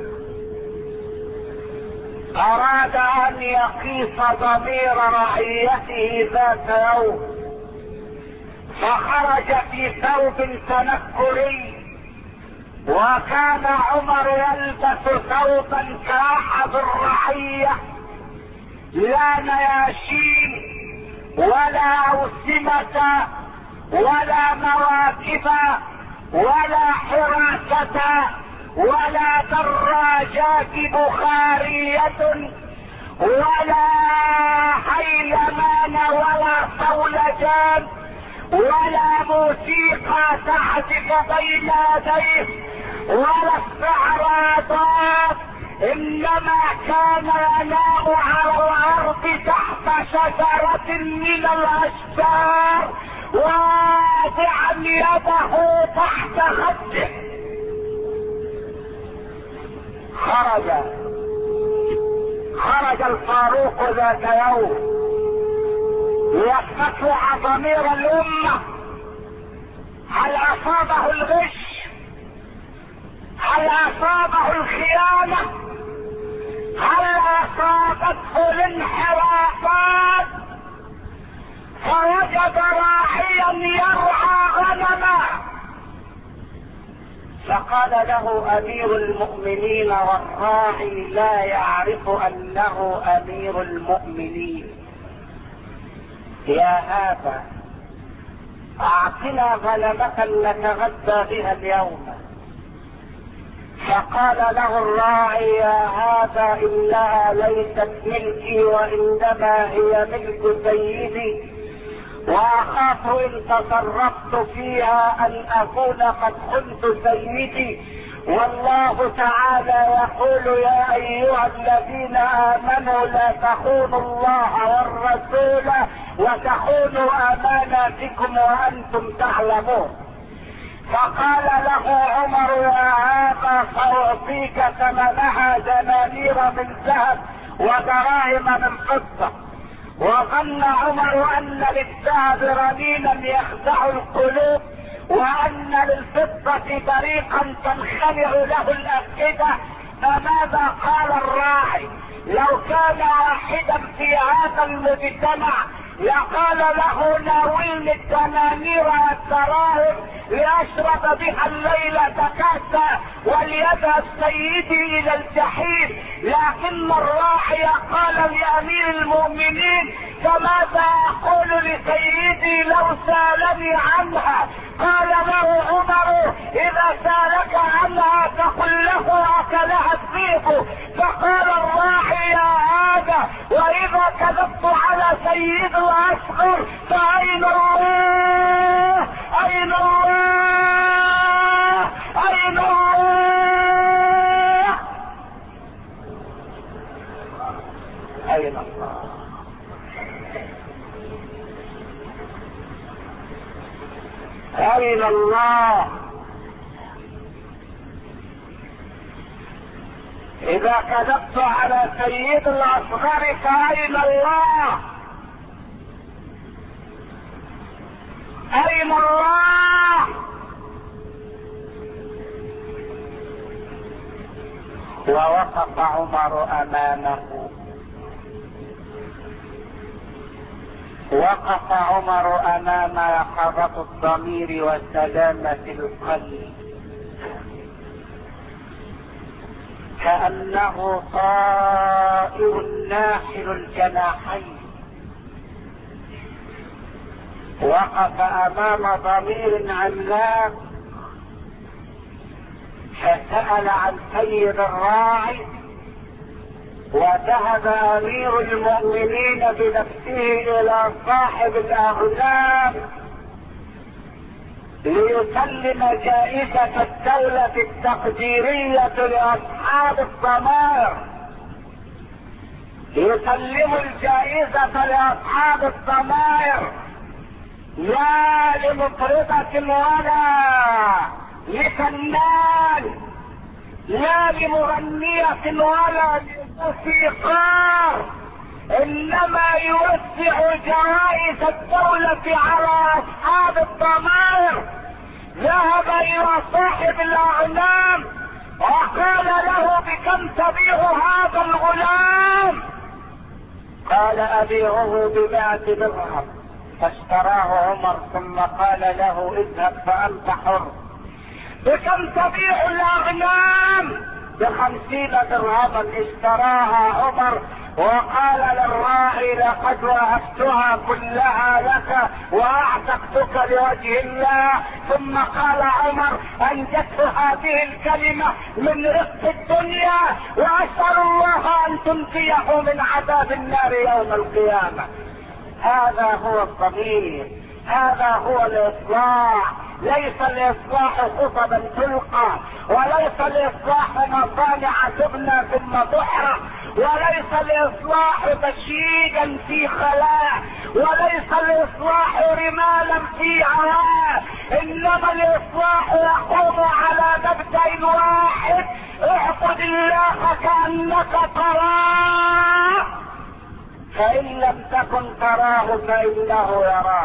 اراد ان يقيس ضمير رعيته ذات يوم، فخرج في ثوب تنكري، وكان عمر يلبس ثوبا كاحد الرعية، لا نياشين ولا اوسمة ولا مواكب ولا حراسة ولا دراجات بخارية ولا حيلمان ولا صولجان ولا موسيقى تعزف بين يديه ولا استعراضات، انما كان ينام على الارض تحت شجرة من الاشجار واضعا يده تحت خده. خرج الفاروق ذات يوم ليستطلع ضمير الامة، هل اصابه الغش؟ هل اصابه الخيانة؟ هل اصابته الانحرافات؟ فوجد راعيا يرعى غنما، فقال له امير المؤمنين والراعي لا يعرف انه امير المؤمنين: يا هذا اعطنا غنمة نتغدى بها اليوم. فقال له الراعي: يا هذا انها ليست ملكي وانما هي ملك سيدي، واخاف ان تصرفت فيها ان اكون قد خنت سيدي، والله تعالى يقول: يا ايها الذين امنوا لا تخونوا الله والرسول وتخونوا اماناتكم وانتم تعلمون. فقال له عمر: يا هذا سأعطيك ثمنها دنانير من ذهب ودراهم من فضة. وظن عمر ان للذهب رنينا يخدع القلوب وان للفضة طريقا تنخلع له الافئدة. فماذا قال الراعي؟ لو كان واحدا في هذا المجتمع لقال له: ناولني الدنانير والدراهم لاشرب بها الليلة كاسا وليذهب سيدي الى الجحيم. لكن الراعي قال لامير المؤمنين: فماذا اقول لسيدي لو سالني عنها؟ قال له عمر: اذا سالك عنها فقل له اكلها الذئب. فقال الراعي: يا هذا واذا كذبت على سيد الاصغر فاين الله؟ اين الله؟ اين الله؟ اين الله؟ اين الله؟ اذا كذبت على سيد الاصغر فاين الله؟ اين الله؟ ووقف عمر امامه، وقف عمر امام يقظة الضمير وسلامة القلب، كأنه طائر ناحل الجناحين. وقف امام ضمير عملاق فسأل عن سيد الراعي، وذهب امير المؤمنين بنفسه الى صاحب الاغنام ليسلم جائزة الدولة التقديرية لاصحاب الضمائر، يسلم الجائزة لاصحاب الضمائر، لا لمطربة ولا لفنان، لا لمغنية ولا لموسيقار، انما يوزع جوائز الدولة على اصحاب الضمائر. ذهب الى صاحب الاغنام وقال له: بكم تبيع هذا الغلام؟ قال: ابيعه ب100 درهم. فاشتراه عمر ثم قال له: اذهب فانت حر. بكم تبيع الاغنام؟ ب50 درهما. اشتراها عمر وقال للراعي: لقد وهبتها كلها لك واعتقتك لوجه الله. ثم قال عمر: انجته هذه الكلمة من رزق الدنيا، واسأل الله ان تنجيه من عذاب النار يوم القيامة. هذا هو الضمير، هذا هو الاصلاح. ليس الاصلاح خطبا تلقى، وليس الاصلاح مصانع تبنى ثم تحرق، وليس الاصلاح تشييدا في خلاء، وليس الاصلاح رمالا في هواء، انما الاصلاح يقوم على مبدأ واحد: اعبد الله كأنك تراه، فإن لم تكن تراه فإنه يراك.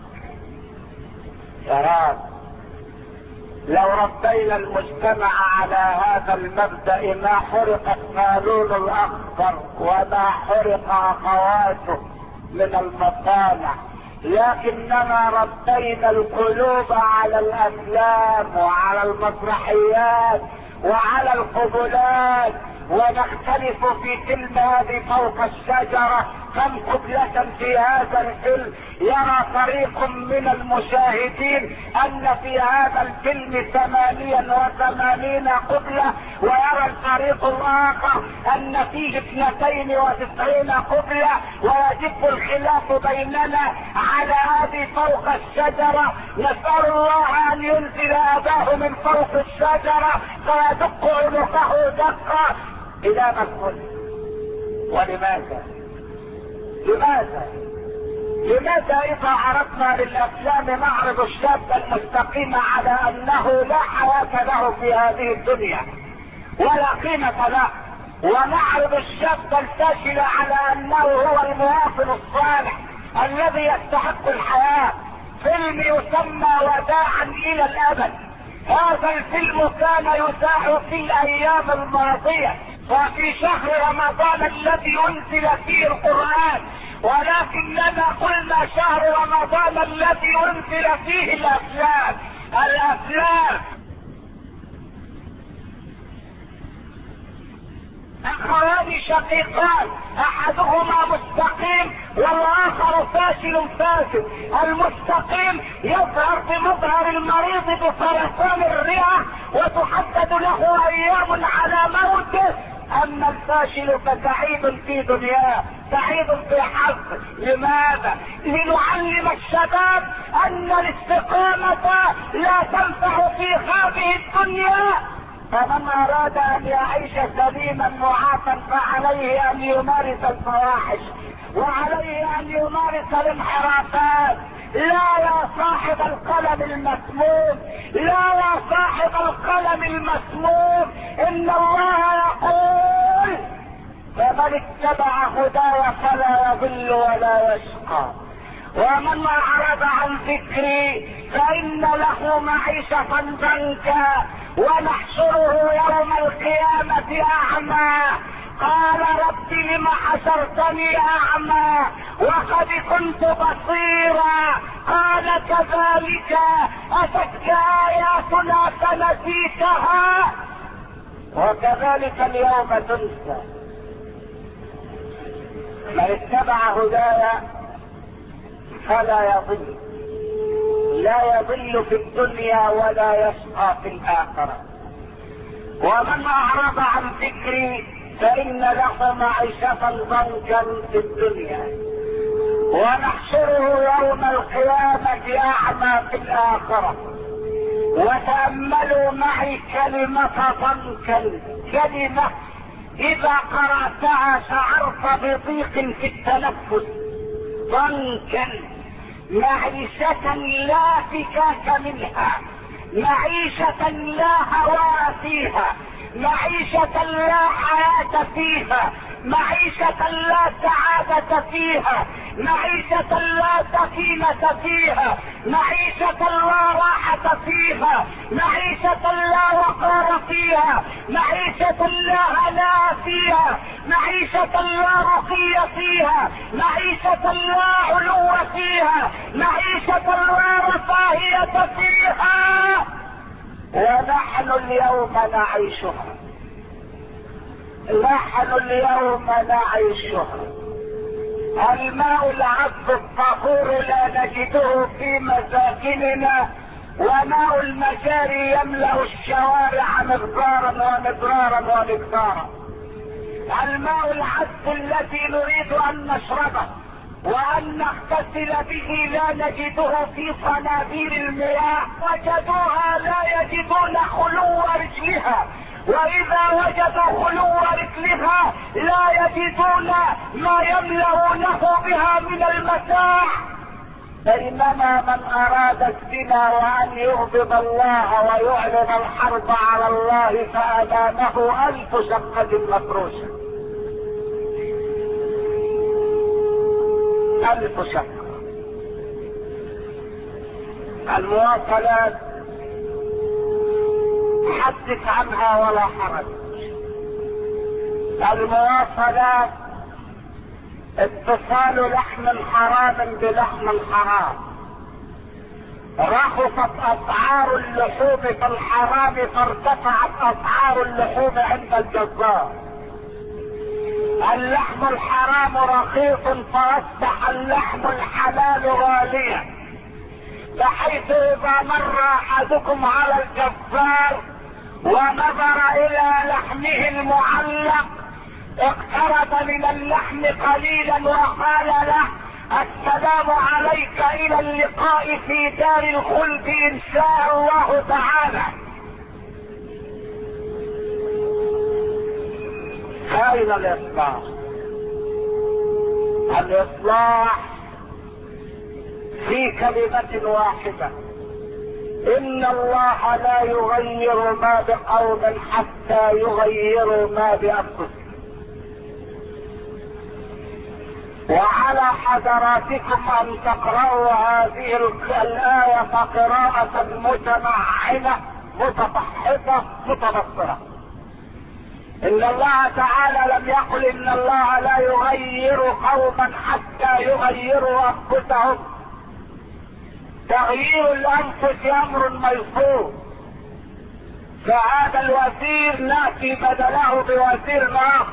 لو ربينا المجتمع على هذا المبدأ ما حرق الصالون الأخضر وما حرق أخواته من المصانع، لكننا ربينا القلوب على الأفلام وعلى المسرحيات وعلى القبلات، ونختلف في فيلم هذه فوق الشجرة كم قبلة في هذا الفيلم. يرى فريق من المشاهدين ان في هذا الفيلم 88 قبلة، ويرى الفريق الاخر ان فيه 92 قبلة، ويجب الخلاف بيننا على هذه فوق الشجرة. نسأل الله ان ينزل اباه من فوق الشجرة فيدق عنقه دقة الى مسؤول. ولماذا؟ لماذا اذا عرضنا للافلام نعرض الشاب المستقيم على انه لا حياة له في هذه الدنيا ولا قيمة له، ونعرض الشاب الفاشل على انه هو المواطن الصالح الذي يستحق الحياة؟ فيلم يسمى وداعا الى الابد. هذا الفيلم كان يذاع في الايام الماضية وفي شهر رمضان الذي انزل فيه القرآن، ولكننا قلنا شهر رمضان الذي انزل فيه الافلام. اخوان شقيقان، احدهما مستقيم والاخر فاشل فاسد. المستقيم يظهر بمظهر المريض بسرطان الرئة وتحدد له ايام على موته، اما الفاشل فسعيد في دنياه، سعيد في حظه. لماذا؟ لنعلم الشباب ان الاستقامة لا تنفع في هذه الدنيا. فمن اراد ان يعيش سليما معافا فعليه ان يمارس الفواحش، وعليه ان يمارس الانحرافات. لا يا صاحب القلم المسموم، لا يا صاحب القلم المسموم، ان الله يقول: فمن اتبع هداي فلا يضل ولا يشقى، ومن اعرض عن ذكري فان له معيشة ضنكا ونحشره يوم القيامة اعمى. قال: رب لم حشرتني اعمى وقد كنت بصيرا. قال: كذلك اتتك اياتنا فنسيتها وكذلك اليوم تنسى. من اتبع هدايا فلا يضل، لا يضل في الدنيا ولا يشقى في الاخرة. ومن اعرض عن ذكري فان له معيشة ضنكا في الدنيا ونحشره يوم القيامة اعمى في الاخرة. وتأملوا معي كلمة ضنكا، كلمة اذا قرأتها شعرت بضيق في التنفس. ضنكا، معيشة لا فكاك منها، معيشة لا هواء فيها، معيشة لا حياة فيها، معيشة لا سعادة فيها، معيشة لا سكينة فيها، معيشة لا راحة فيها، معيشة لا وقار فيها، معيشة لا هناء فيها، معيشة لا رقي فيها، معيشة لا علو فيها، معيشة لا رفاهية فيها. ونحن اليوم نعيشها، نحن اليوم نعيشها. الماء العذب الطهور لا نجده في مساكننا، وماء المجاري يملأ الشوارع مقدارا ومقدارا ومقدارا. الماء العذب الذي نريد ان نشربه وان نغتسل به لا نجده في صنابير المياه، وجدوها لا يجدون خلو رجلها، واذا وجدوا خلو رجلها لا يجدون ما يملؤونه بها من المتاع. بينما من اراد الزنا وان يغضب الله ويعلن الحرب على الله فامامه 1000 شقة مفروشة، 1000 شقة. المواصلات حدث عنها ولا حرج. المواصلات اتصال لحم حرام بلحم حرام. رخصت اسعار اللحوم في الحرام فارتفعت اسعار اللحوم عند الجزار. اللحم الحرام رخيص فاصبح اللحم الحلال غاليا، بحيث اذا مر احدكم على الجزار ونظر الى لحمه المعلق اقترب من اللحم قليلا وقال له: السلام عليك، الى اللقاء في دار الخلد ان شاء الله تعالى. اين الاصلاح؟ الاصلاح في كلمة واحدة: ان الله لا يغير ما بقوم حتى يغيروا ما بانفسهم. وعلى حضراتكم ان تقرأوا هذه الآية قراءة متمعنة متفحصة متبصرة. ان الله تعالى لم يقل ان الله لا يغير قوما حتى يغيروا انفسهم. تغيير الانفس امر ميسور، فهذا الوزير ناتي بدله بوزير اخر،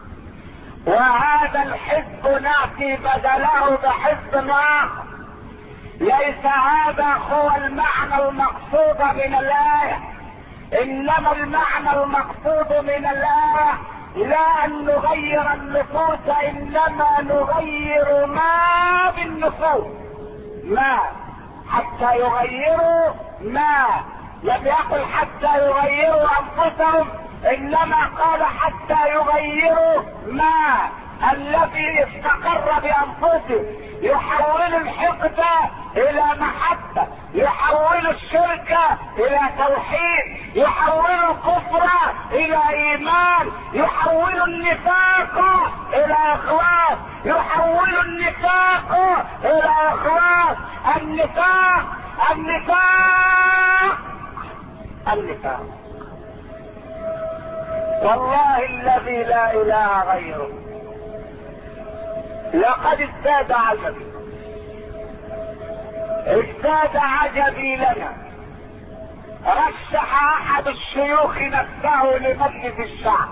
وهذا الحزب ناتي بدله بحزب اخر. ليس هذا هو المعنى المقصود من الآية، انما المعنى المقصود من الآية لا ان نغير النفوس، انما نغير ما بالنفوس. ما حتى يغيروا ما، لم يقل حتى يغيروا انفسهم، انما قال حتى يغيروا ما الذي استقر بانفسهم. يحول الحقد الى محبة، يحول الشرك الى توحيد، يحول الكفر الى ايمان، يحول النفاق الى اخلاص، يحول النفاق الى اخلاص. النفاق النفاق النفاق والله الذي لا اله غيره لقد ازداد عجبي، ازداد عجبي لنا. رشح احد الشيوخ نفسه لمجلس الشعب،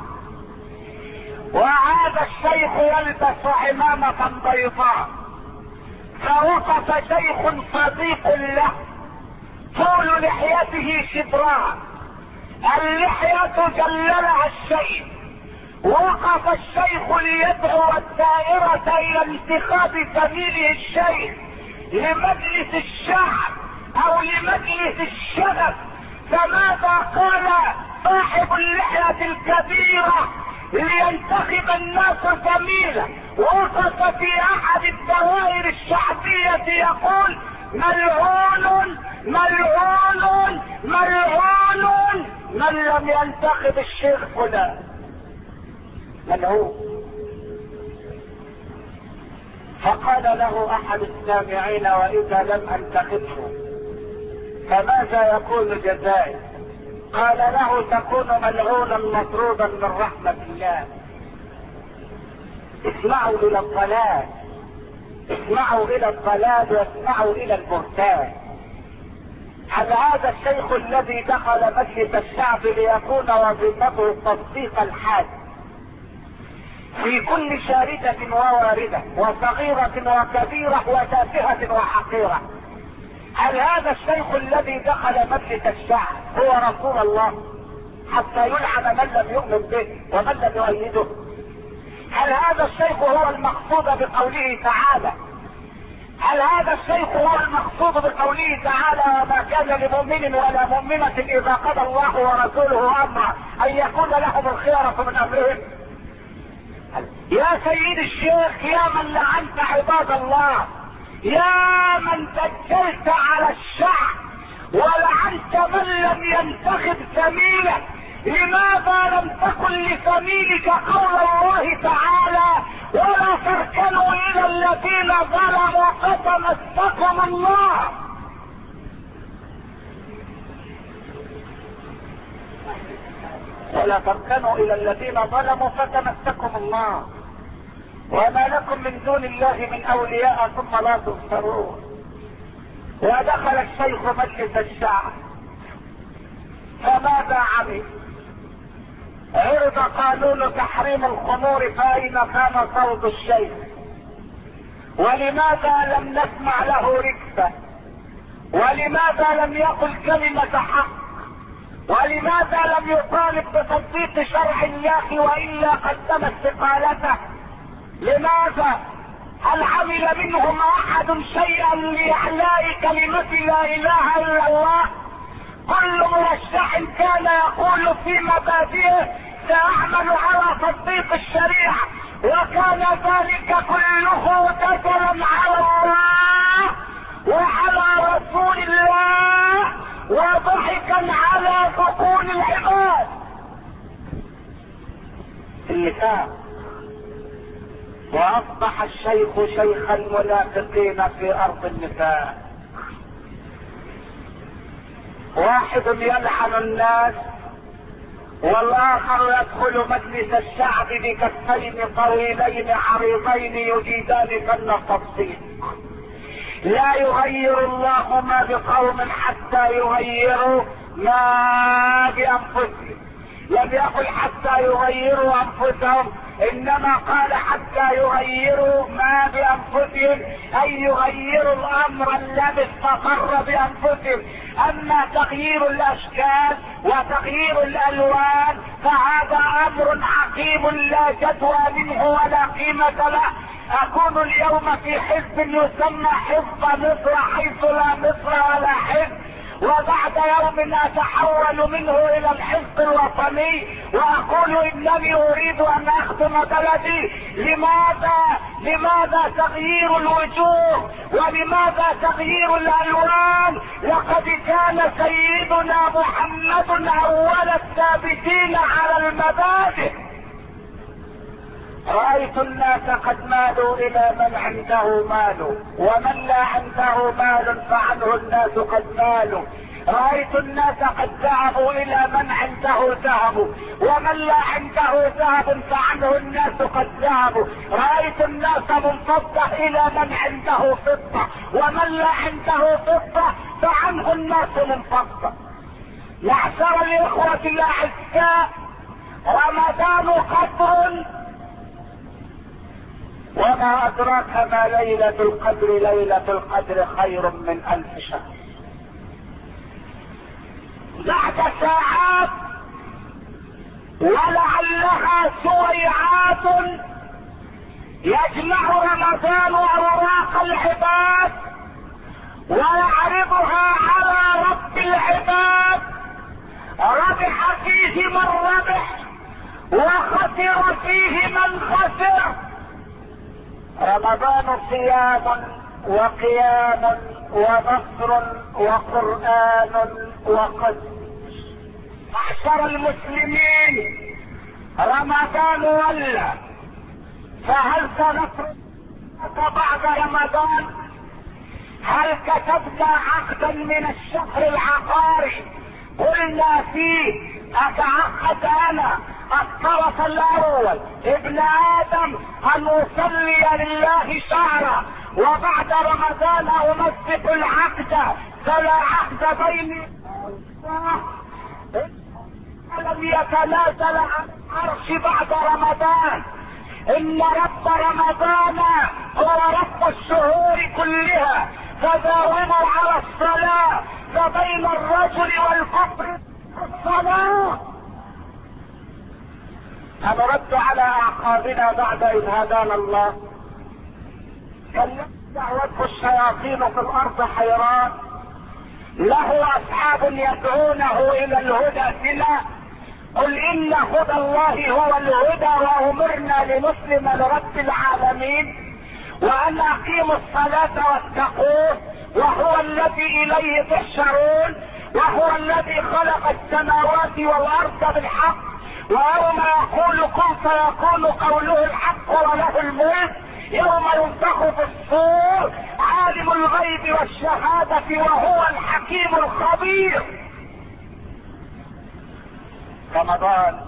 وعاد الشيخ يلبس عمامة بيضاء، فوقف شيخ صديق له طول لحيته شبران اللحية جللها الشيخ، وقف الشيخ ليدعو الدائرة الى انتخاب زميله الشيخ لمجلس الشعب او لمجلس الشغب. فماذا قال صاحب اللحية الكبيرة لينتخب الناس زميله؟ وقف في احد الدوائر الشعبية يقول: ملعون ملعون ملعون من لم ينتخب الشيخ فلان، ملعون. فقال له احد السامعين: واذا لم انتخبه فماذا يكون جزائي؟ قال له: تكون ملعونا مطرودا من رحمة الله. اسمعوا الى الضلال، اسمعوا الى الضلال واسمعوا الى البهتان. هل هذا الشيخ الذي دخل مجلس الشعب ليكون وظيفته تصديق الحاج في كل شاردة وواردة وصغيرة وكبيرة وتافهة وحقيرة، هل هذا الشيخ الذي دخل مجلس الشعب هو رسول الله حتى يلعن من لم يؤمن به ومن لم يؤيده؟ هل هذا الشيخ هو المقصود بقوله تعالى؟ هل هذا الشيخ هو المقصود بقوله تعالى: وما كان لمؤمن ولا مؤمنة اذا قضى الله ورسوله امرا ان يكون لهم الخيرة من امرهم؟ يا سيد الشيخ، يا من لعنت عباد الله، يا من دجلت على الشعب ولعنت من لم ينتخب زميله، لماذا لم تكن لزميلك قول الله تعالى: ولا تركنوا الى الذين ظلموا فتمسكم الله؟ ولا تركنوا الى الذين ظلموا فتمسكم الله، وما لكم من دون الله من اولياء ثم لا تنصرون. ودخل الشيخ مجلس الشعب، فماذا عمل؟ عرض قانون تحريم الخمور، فاين كان صوت الشيخ؟ ولماذا لم نسمع له ركبة؟ ولماذا لم يقل كلمة حق؟ ولماذا لم يطالب بتطبيق شرع الله والا قدم استقالته؟ لماذا؟ هل عمل منهم احد شيئا لاعلاء كلمة لا اله الا الله؟ كل مرشح كان يقول في مبادئه: ساعمل على تطبيق الشريعة، وكان ذلك كله دجلا على الله وعلى رسول الله وضحكا على بطون العباد. النفاق. واصبح الشيخ شيخ المنافقين في ارض النفاق. واحد يلعن الناس والاخر يدخل مجلس الشعب بكفين طويلين عريضين يجيدان فن التفصيل. لا يغير الله ما بقوم حتى يغيروا ما بانفسهم. لم يقل حتى يغيروا انفسهم، انما قال حتى يغيروا ما بانفسهم، اي يغيروا الامر الذي استقر بانفسهم. اما تغيير الاشكال وتغيير الالوان فهذا امر عقيم لا جدوى منه ولا قيمة له. اكون اليوم في حزب يسمى حزب مصر حيث لا مصر ولا حزب، وبعد يوم اتحول منه الى الحزب الوطني واقول انني اريد ان اخدم بلدي. لماذا تغيير الوجوه ولماذا تغيير الالوان؟ لقد كان سيدنا محمد اول الثابتين على المبادئ. رأيت الناس قد مالوا الى من عنده مال، ومن لا عنده مال فعنه الناس قد مالوا. رأيت الناس قد ذهبوا الى من عنده ذهب، ومن لا عنده ذهب فعنه الناس قد ذهبوا. رأيت الناس منفضة الى من عنده فضة، ومن لا عنده فضة فعنه الناس منفضة. معشر الاخوة الاعزاء، رمضان قدر، وما ادراك ما ليلة القدر. ليلة القدر خير من 1000 شهر. بعد ساعات ولعلها سويعات يجمع رمضان اوراق العباد ويعرضها على رب العباد. ربح فيه من ربح وخسر فيه من خسر. رمضان صيام وقيام ونصر وقرآن وقدس. معشر المسلمين، رمضان ولى، فهل سنترك بعد رمضان؟ هل كتبنا عقدا من الشهر العقاري قلنا فيه اتعقد انا الطرف الاول ابن ادم ان اصلي لله شهرا وبعد رمضان امسك العقد فلا عقد بيني لم يتنازل عن العرش بعد رمضان. ان رب رمضان هو رب الشهور كلها، فداوموا على الصلاة، فبين الرجل والكفر الصلاة. فنرد على اعقابنا بعد اذ هدانا الله. كلمت دعوته الشياطين في الارض حيران، له اصحاب يدعونه الى الهدى ائتنا. قل ان هدى الله هو الهدى وامرنا لنسلم لرب العالمين وان اقيموا الصلاة واتقوه وهو الذي اليه تحشرون وهو الذي خلق السماوات والارض بالحق ويوم يقول كن فيكون قوله الحق وله الملك يوم ينفخ في الصور عالم الغيب والشهادة وهو الحكيم الخبير. رمضان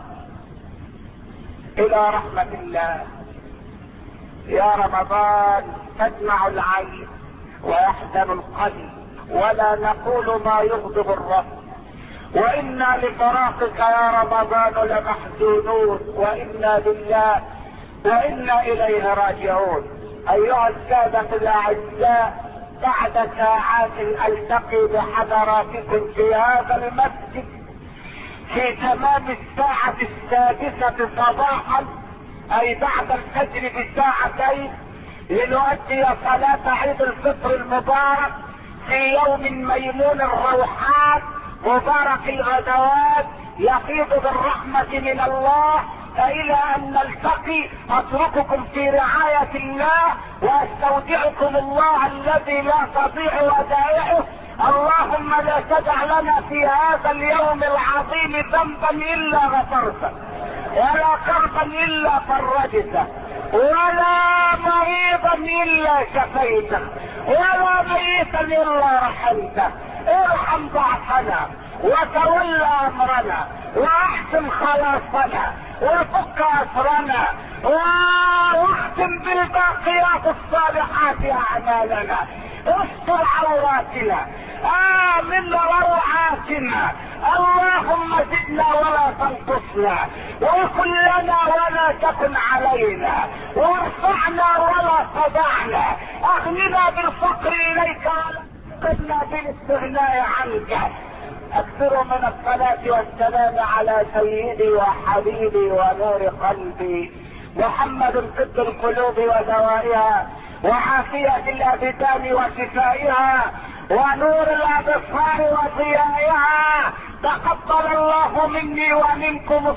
الى رحمة الله. يا رمضان تدمع العين ويحزن القلب ولا نقول ما يغضب الرب، وانا لفراقك يا رمضان لمحزونون وانا لله وانا اليه راجعون. ايها السادة الاعزاء، بعد ساعات التقي بحضراتكم في هذا المسجد في تمام الساعة 6 صباحا اي بعد الفجر بساعتين لنؤدي صلاة عيد الفطر المبارك في يوم ميمون الروحات مبارك الغدوات يفيض بالرحمة من الله. فإلى أن نلتقي أترككم في رعاية الله وأستودعكم الله الذي لا تضيع ودائعه. اللهم لا تدع لنا في هذا اليوم العظيم ذنبا إلا غفرته ولا كربا إلا فرجته ولا مريضا إلا شفيته ولا ميتا إلا رحمته. ارحم ضعفنا وتولى امرنا واحسن خلاصنا وفك اسرنا واختم بالباقيات الصالحات اعمالنا. استر عوراتنا امن روعاتنا. اللهم زدنا ولا تنقصنا وكن لنا ولا تكن علينا وارفعنا ولا تضعنا. اغننا بالفقر اليك ولا بالاستغناء عنك. اكثروا من الصلاة والسلام على سيدي وحبيبي ونور قلبي محمد طب القلوب ودوائها وعافية الابدان وشفائها ونور الابصار وضيائها. تقبل الله مني ومنكم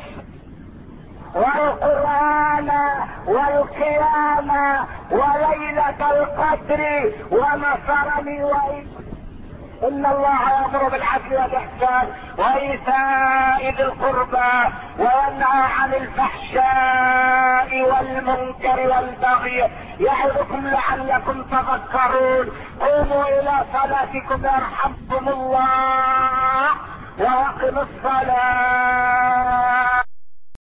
والقرآن والقيام وليلة القدر ونصرني إن الله يأمر بالعدل والإحسان وإيتاء ذي القربى وينهى عن الفحشاء والمنكر والبغي يعظكم لعلكم تذكرون. قوموا إلى صلاتكم يرحمكم الله وأقم الصلاة.